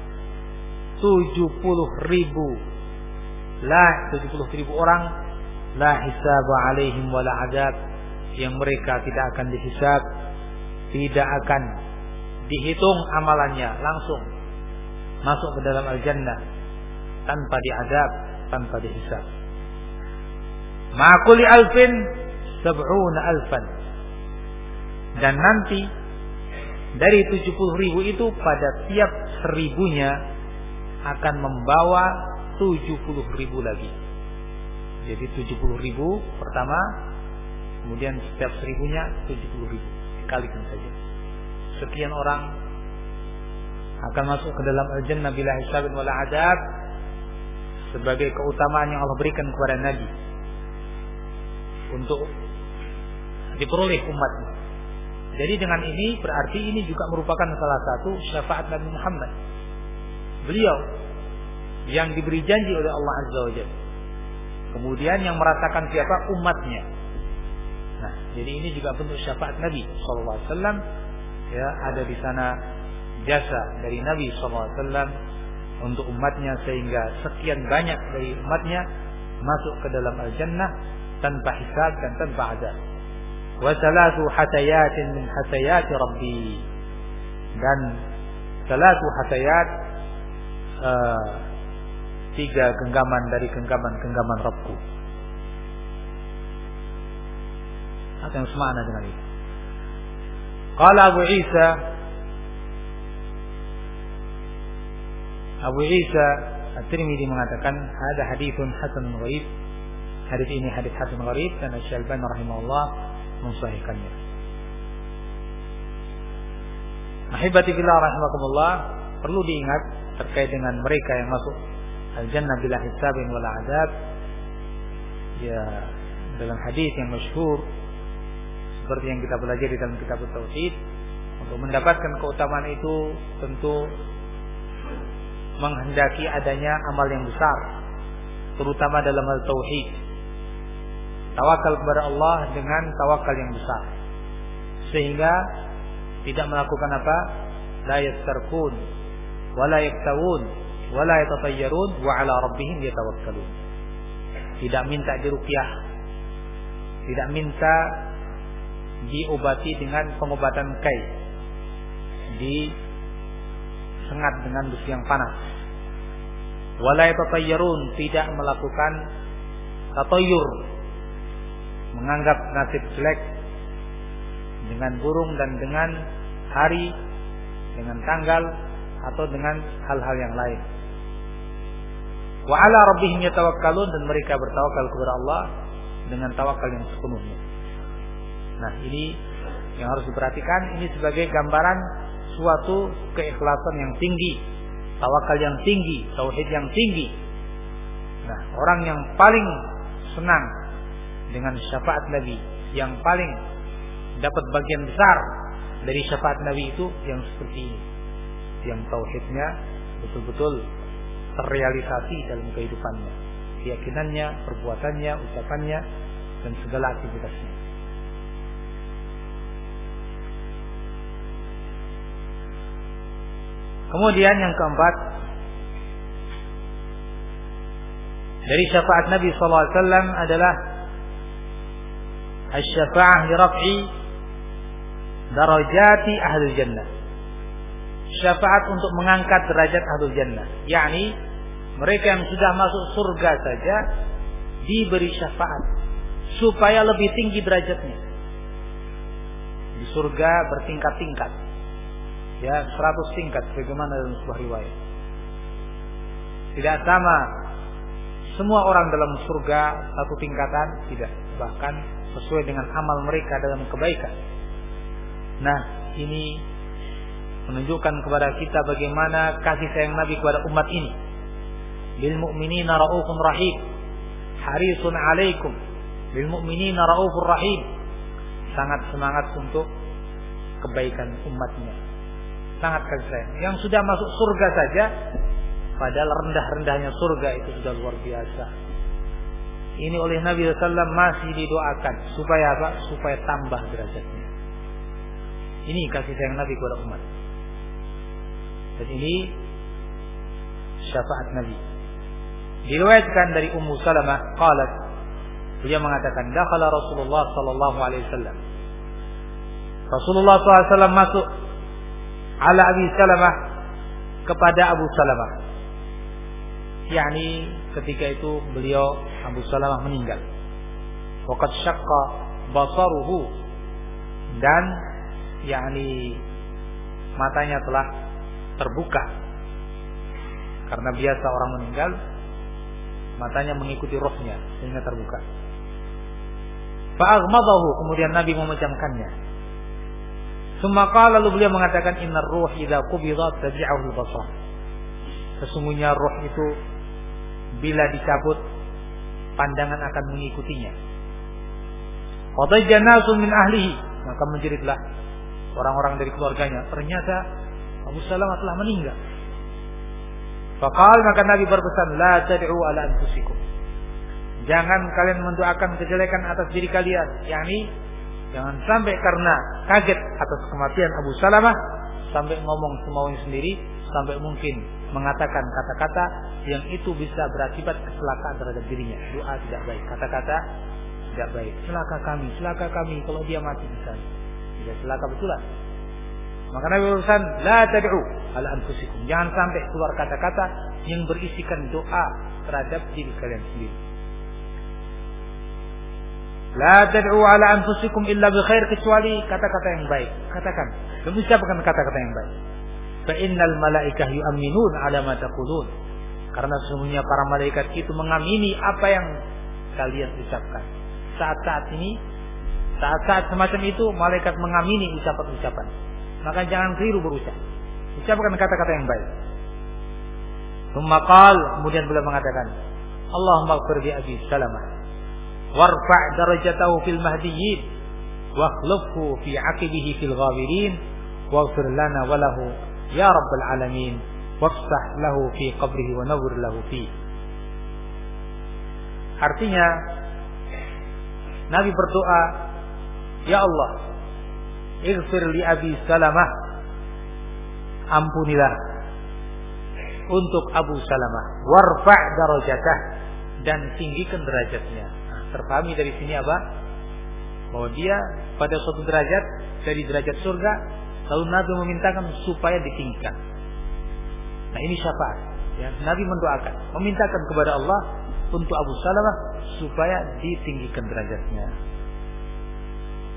70,000 orang, la hisaba alaihim wala adab, yang mereka tidak akan dihisab, tidak akan dihitung amalannya, langsung masuk ke dalam al-jannah tanpa diadab, tanpa dihisab. Ma'kulli alfin 70,000, dan nanti dari 70,000 itu pada tiap 1,000-nya akan membawa 70,000 lagi. Jadi 70,000 pertama, kemudian setiap 1,000-nya 70,000, dikalikan saja. Sekian orang akan masuk ke dalam al-jannah bila hisabin wala adab, sebagai keutamaan yang Allah berikan kepada Nabi untuk diperoleh umatnya. Jadi dengan ini berarti ini juga merupakan salah satu syafaat Nabi Muhammad. Beliau yang diberi janji oleh Allah Azza wa Jalla, kemudian yang merasakan siapa? Umatnya. Nah, jadi ini juga bentuk syafaat Nabi sallallahu alaihi wasallam. Ya, ada di sana jasa dari Nabi SAW untuk umatnya, sehingga sekian banyak dari umatnya masuk ke dalam al-jannah tanpa hisab dan tanpa adab. Wa salatu hatayatin min hatayati rabbi, dan salatu hatayat, 3 genggaman dari genggaman Rabbku. Apa yang semakna dengan itu? Qala Abu Isa At-Tirmidzi mengatakan, ada haditsun hasanun gharib. Hadis ini hadis hasan gharib, dan Asy-Syalbani rahimahullah mensahihkannya. Ahibati fillah rahimakumullah, perlu diingat terkait dengan mereka yang masuk al-jannah bila hisabin wala adab. Ya, dalam hadis yang masyhur seperti yang kita belajar di dalam kitab Tauhid, untuk mendapatkan keutamaan itu tentu menghendaki adanya amal yang besar, terutama dalam hal tauhid. Tawakal kepada Allah dengan tawakal yang besar, sehingga tidak melakukan apa? La yastarqun wa la yaktawun wa la yatatayyarun wa ala rabbihim yatawakkalun. Tidak minta diruqyah, tidak minta diobati dengan pengobatan kai, disengat dengan besi yang panas. Wala yatatayyarun, tidak melakukan tatayyur, menganggap nasib jelek dengan burung dan dengan hari, dengan tanggal atau dengan hal-hal yang lain. Wa ala rabbihim yatawakkalun, dan mereka bertawakal kepada Allah dengan tawakal yang sepenuhnya. Nah, ini yang harus diperhatikan. Ini sebagai gambaran suatu keikhlasan yang tinggi, tawakal yang tinggi, tauhid yang tinggi. Nah, orang yang paling senang dengan syafaat Nabi, yang paling dapat bagian besar dari syafaat Nabi itu yang seperti ini, yang tauhidnya betul-betul terrealisasi dalam kehidupannya, keyakinannya, perbuatannya, ucapannya, dan segala aktivitasnya. Kemudian yang keempat, dari syafaat Nabi SAW adalah asy-syafa'ah li raf'i darajati ahlul jannah. Syafaat untuk mengangkat derajat ahlul jannah, yakni mereka yang sudah masuk surga saja diberi syafaat supaya lebih tinggi derajatnya. Di surga bertingkat-tingkat, ya 100 tingkat bagaimana dalam sebuah riwayat. Tidak sama semua orang dalam surga satu tingkatan, tidak, bahkan sesuai dengan amal mereka dalam kebaikan. Nah, ini menunjukkan kepada kita bagaimana kasih sayang Nabi kepada umat ini. Bil mu'minina raufun rahim, harisun alaikum. Bil mu'minina raufur rahim, sangat semangat untuk kebaikan umatnya, sangat kasih sayang. Yang sudah masuk surga saja, padahal rendah-rendahnya surga itu sudah luar biasa. Ini oleh Nabi SAW masih didoakan supaya apa? Supaya tambah derajatnya. Ini kasih sayang Nabi kepada umat. Dan ini syafaat Nabi. Diriwayatkan dari Ummu Salamah qalat, dia mengatakan, dakhala Rasulullah sallallahu alaihi wasallam. Rasulullah SAW masuk ala Abi Salamah, kepada Abu Salamah. yakni ketika itu beliau Abu Salamah meninggal. Waqad syaqqa basaruhu, dan yakni matanya telah terbuka. Karena biasa orang meninggal matanya mengikuti rohnya sehingga terbuka. Fa'aghmadahu, kemudian Nabi memejamkannya. Summa lalu beliau mengatakan, innar ruh idza qubida tabi'ahu al-basar. Sesungguhnya roh itu bila dicabut pandangan akan mengikutinya. Qadajja nasun min ahlihi, maka menjeritlah orang-orang dari keluarganya, ternyata Abu Salamah telah meninggal. Faqal, maka Nabi berpesan, la tad'u ala anfusikum. Jangan kalian mendoakan kejelekan atas diri kalian, yakni jangan sampai karena kaget atas kematian Abu Salamah sampai ngomong semaunya sendiri, sampai mungkin mengatakan kata-kata yang itu bisa berakibat kecelakaan terhadap dirinya. Doa tidak baik, kata-kata tidak baik. Celaka kami kalau dia mati di sana. Tidak, celaka betulan. Maka Nabi berpesan, la tad'u ala anfusikum. Jangan sampai keluar kata-kata yang berisikan doa terhadap diri kalian sendiri. La tad'u ala anfusikum illa bi khair, kecuali kata-kata yang baik. Katakan, ucapkan kata-kata yang baik. Fa innal malaikah yu'minun ala ma taqulun. Karena sesungguhnya para malaikat itu mengamini apa yang kalian ucapkan. Saat-saat ini, saat-saat semacam itu malaikat mengamini ucapan-ucapan. Maka jangan keliru berucap. Ucapkan kata-kata yang baik. Tsumma qala, kemudian beliau mengatakan, Allahumma ighfir li Abi Salamah warfa' darajatahu fil mahdiyyin wa akhlifhu fi 'aqibihi fil ghabirin waghfir lana wa lahu ya rabbal alamin wafsah lahu fi qabrihi wa nawwir lahu fi. Artinya Nabi berdoa, ya Allah, ighfir li Abi Salamah, ampunilah untuk Abu Salamah, warfa' darajatah, dan tinggikan derajatnya. Nah, terpahami dari sini apa? Bahwa dia pada suatu derajat dari derajat surga, lalu Nabi memintakan supaya ditinggikan. Nah, ini syafaat. Ya, Nabi mendoakan, memintakan kepada Allah untuk Abu Salamah supaya ditinggikan derajatnya.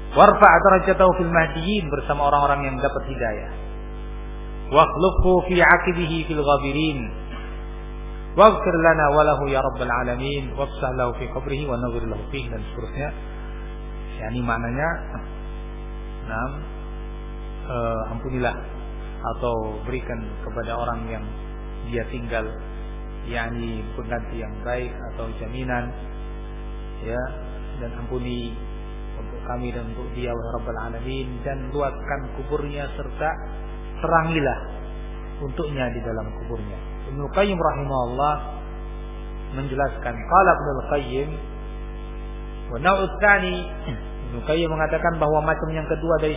Warfa' darajatahu fil mahdiyyin, bersama orang-orang yang dapat hidayah. Wakhlufhu fi 'aqibihi fil ghabirin. Waghfir lana wa lahu ya rabbal alamin, wafsah lahu fi qabrihi wa nawwir lahu fihi, dan seterusnya. Yani maknanya, ampunilah atau berikan kepada orang yang dia tinggal, yakni pengganti yang baik atau jaminan, ya, dan ampuni untuk kami dan untuk dia wahai rabbal alamin, dan luaskan kuburnya serta terangilah untuknya di dalam kuburnya. Ibnu Qayyim rahimahullah menjelaskan, qala Ibnu Qayyim wa naw'u tsani, Ibnu Qayyim mengatakan bahwa macam yang kedua dari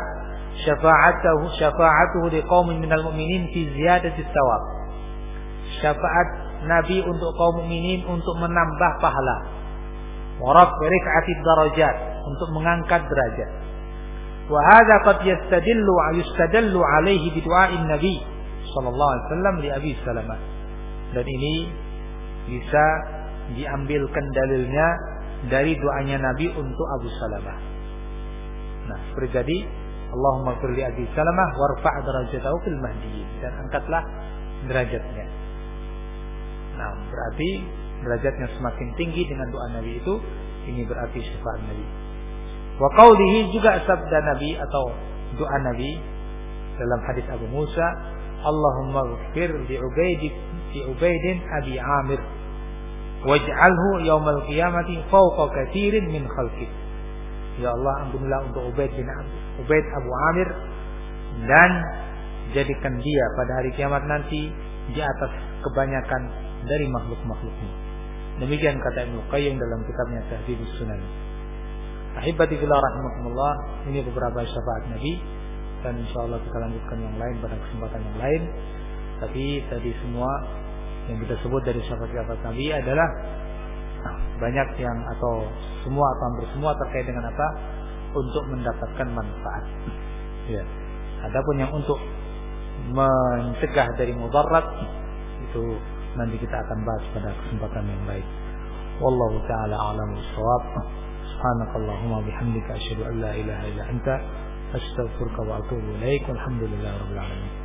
syafa'atuhu liqaumin minal mu'minin fi ziyadati tsawab. Syafaat Nabi untuk kaum mukminin untuk menambah pahala. Wa raf'i rif'atid darajat, untuk mengangkat derajat. Wa hadza qad yustadallu alaihi bi du'a'in Nabi sallallahu alaihi wasallam li Abi Salamah. Dan ini bisa diambilkan dalilnya dari doanya Nabi untuk Abu Salamah. Nah, seperti tadi, Allahumma ighfir li Abi Salamah warfa' darajatahu fil mahdiyyin, dan angkatlah derajatnya. Nah, berarti derajatnya semakin tinggi dengan doa Nabi itu, ini berarti syafaat Nabi. Wa qaulihi, juga sabda Nabi atau doa Nabi dalam hadis Abu Musa, Allahumma ighfir li Ubaidin Abi Amir waj'alhu yaumal qiyamati fawqa katsirin min khalqik. Ya Allah, ampunilah untuk Ubaid Abu Amir, dan jadikan dia pada hari kiamat nanti di atas kebanyakan dari makhluk-makhlukmu. Demikian kata Ibnu Qayyim dalam kitabnya Tahdhibus Sunan. Ahibati fillah rahimakumullah, ini beberapa syafaat Nabi, dan insyaallah kita lanjutkan yang lain pada kesempatan yang lain. Tapi tadi semua yang kita sebut dari syafaat-syafaat Nabi adalah banyak yang atau semua atau hampir semua terkait dengan apa? Untuk mendapatkan manfaat. Ya. Adapun yang untuk mencegah dari mudarat, itu nanti kita akan bahas pada kesempatan yang lain. Wallahu taala a'lamu bissawab. Subhanakallahumma bihamdika asyhadu an la ilaha illa anta astaghfiruka wa atubu ilaik. Walhamdulillahirabbil alamin.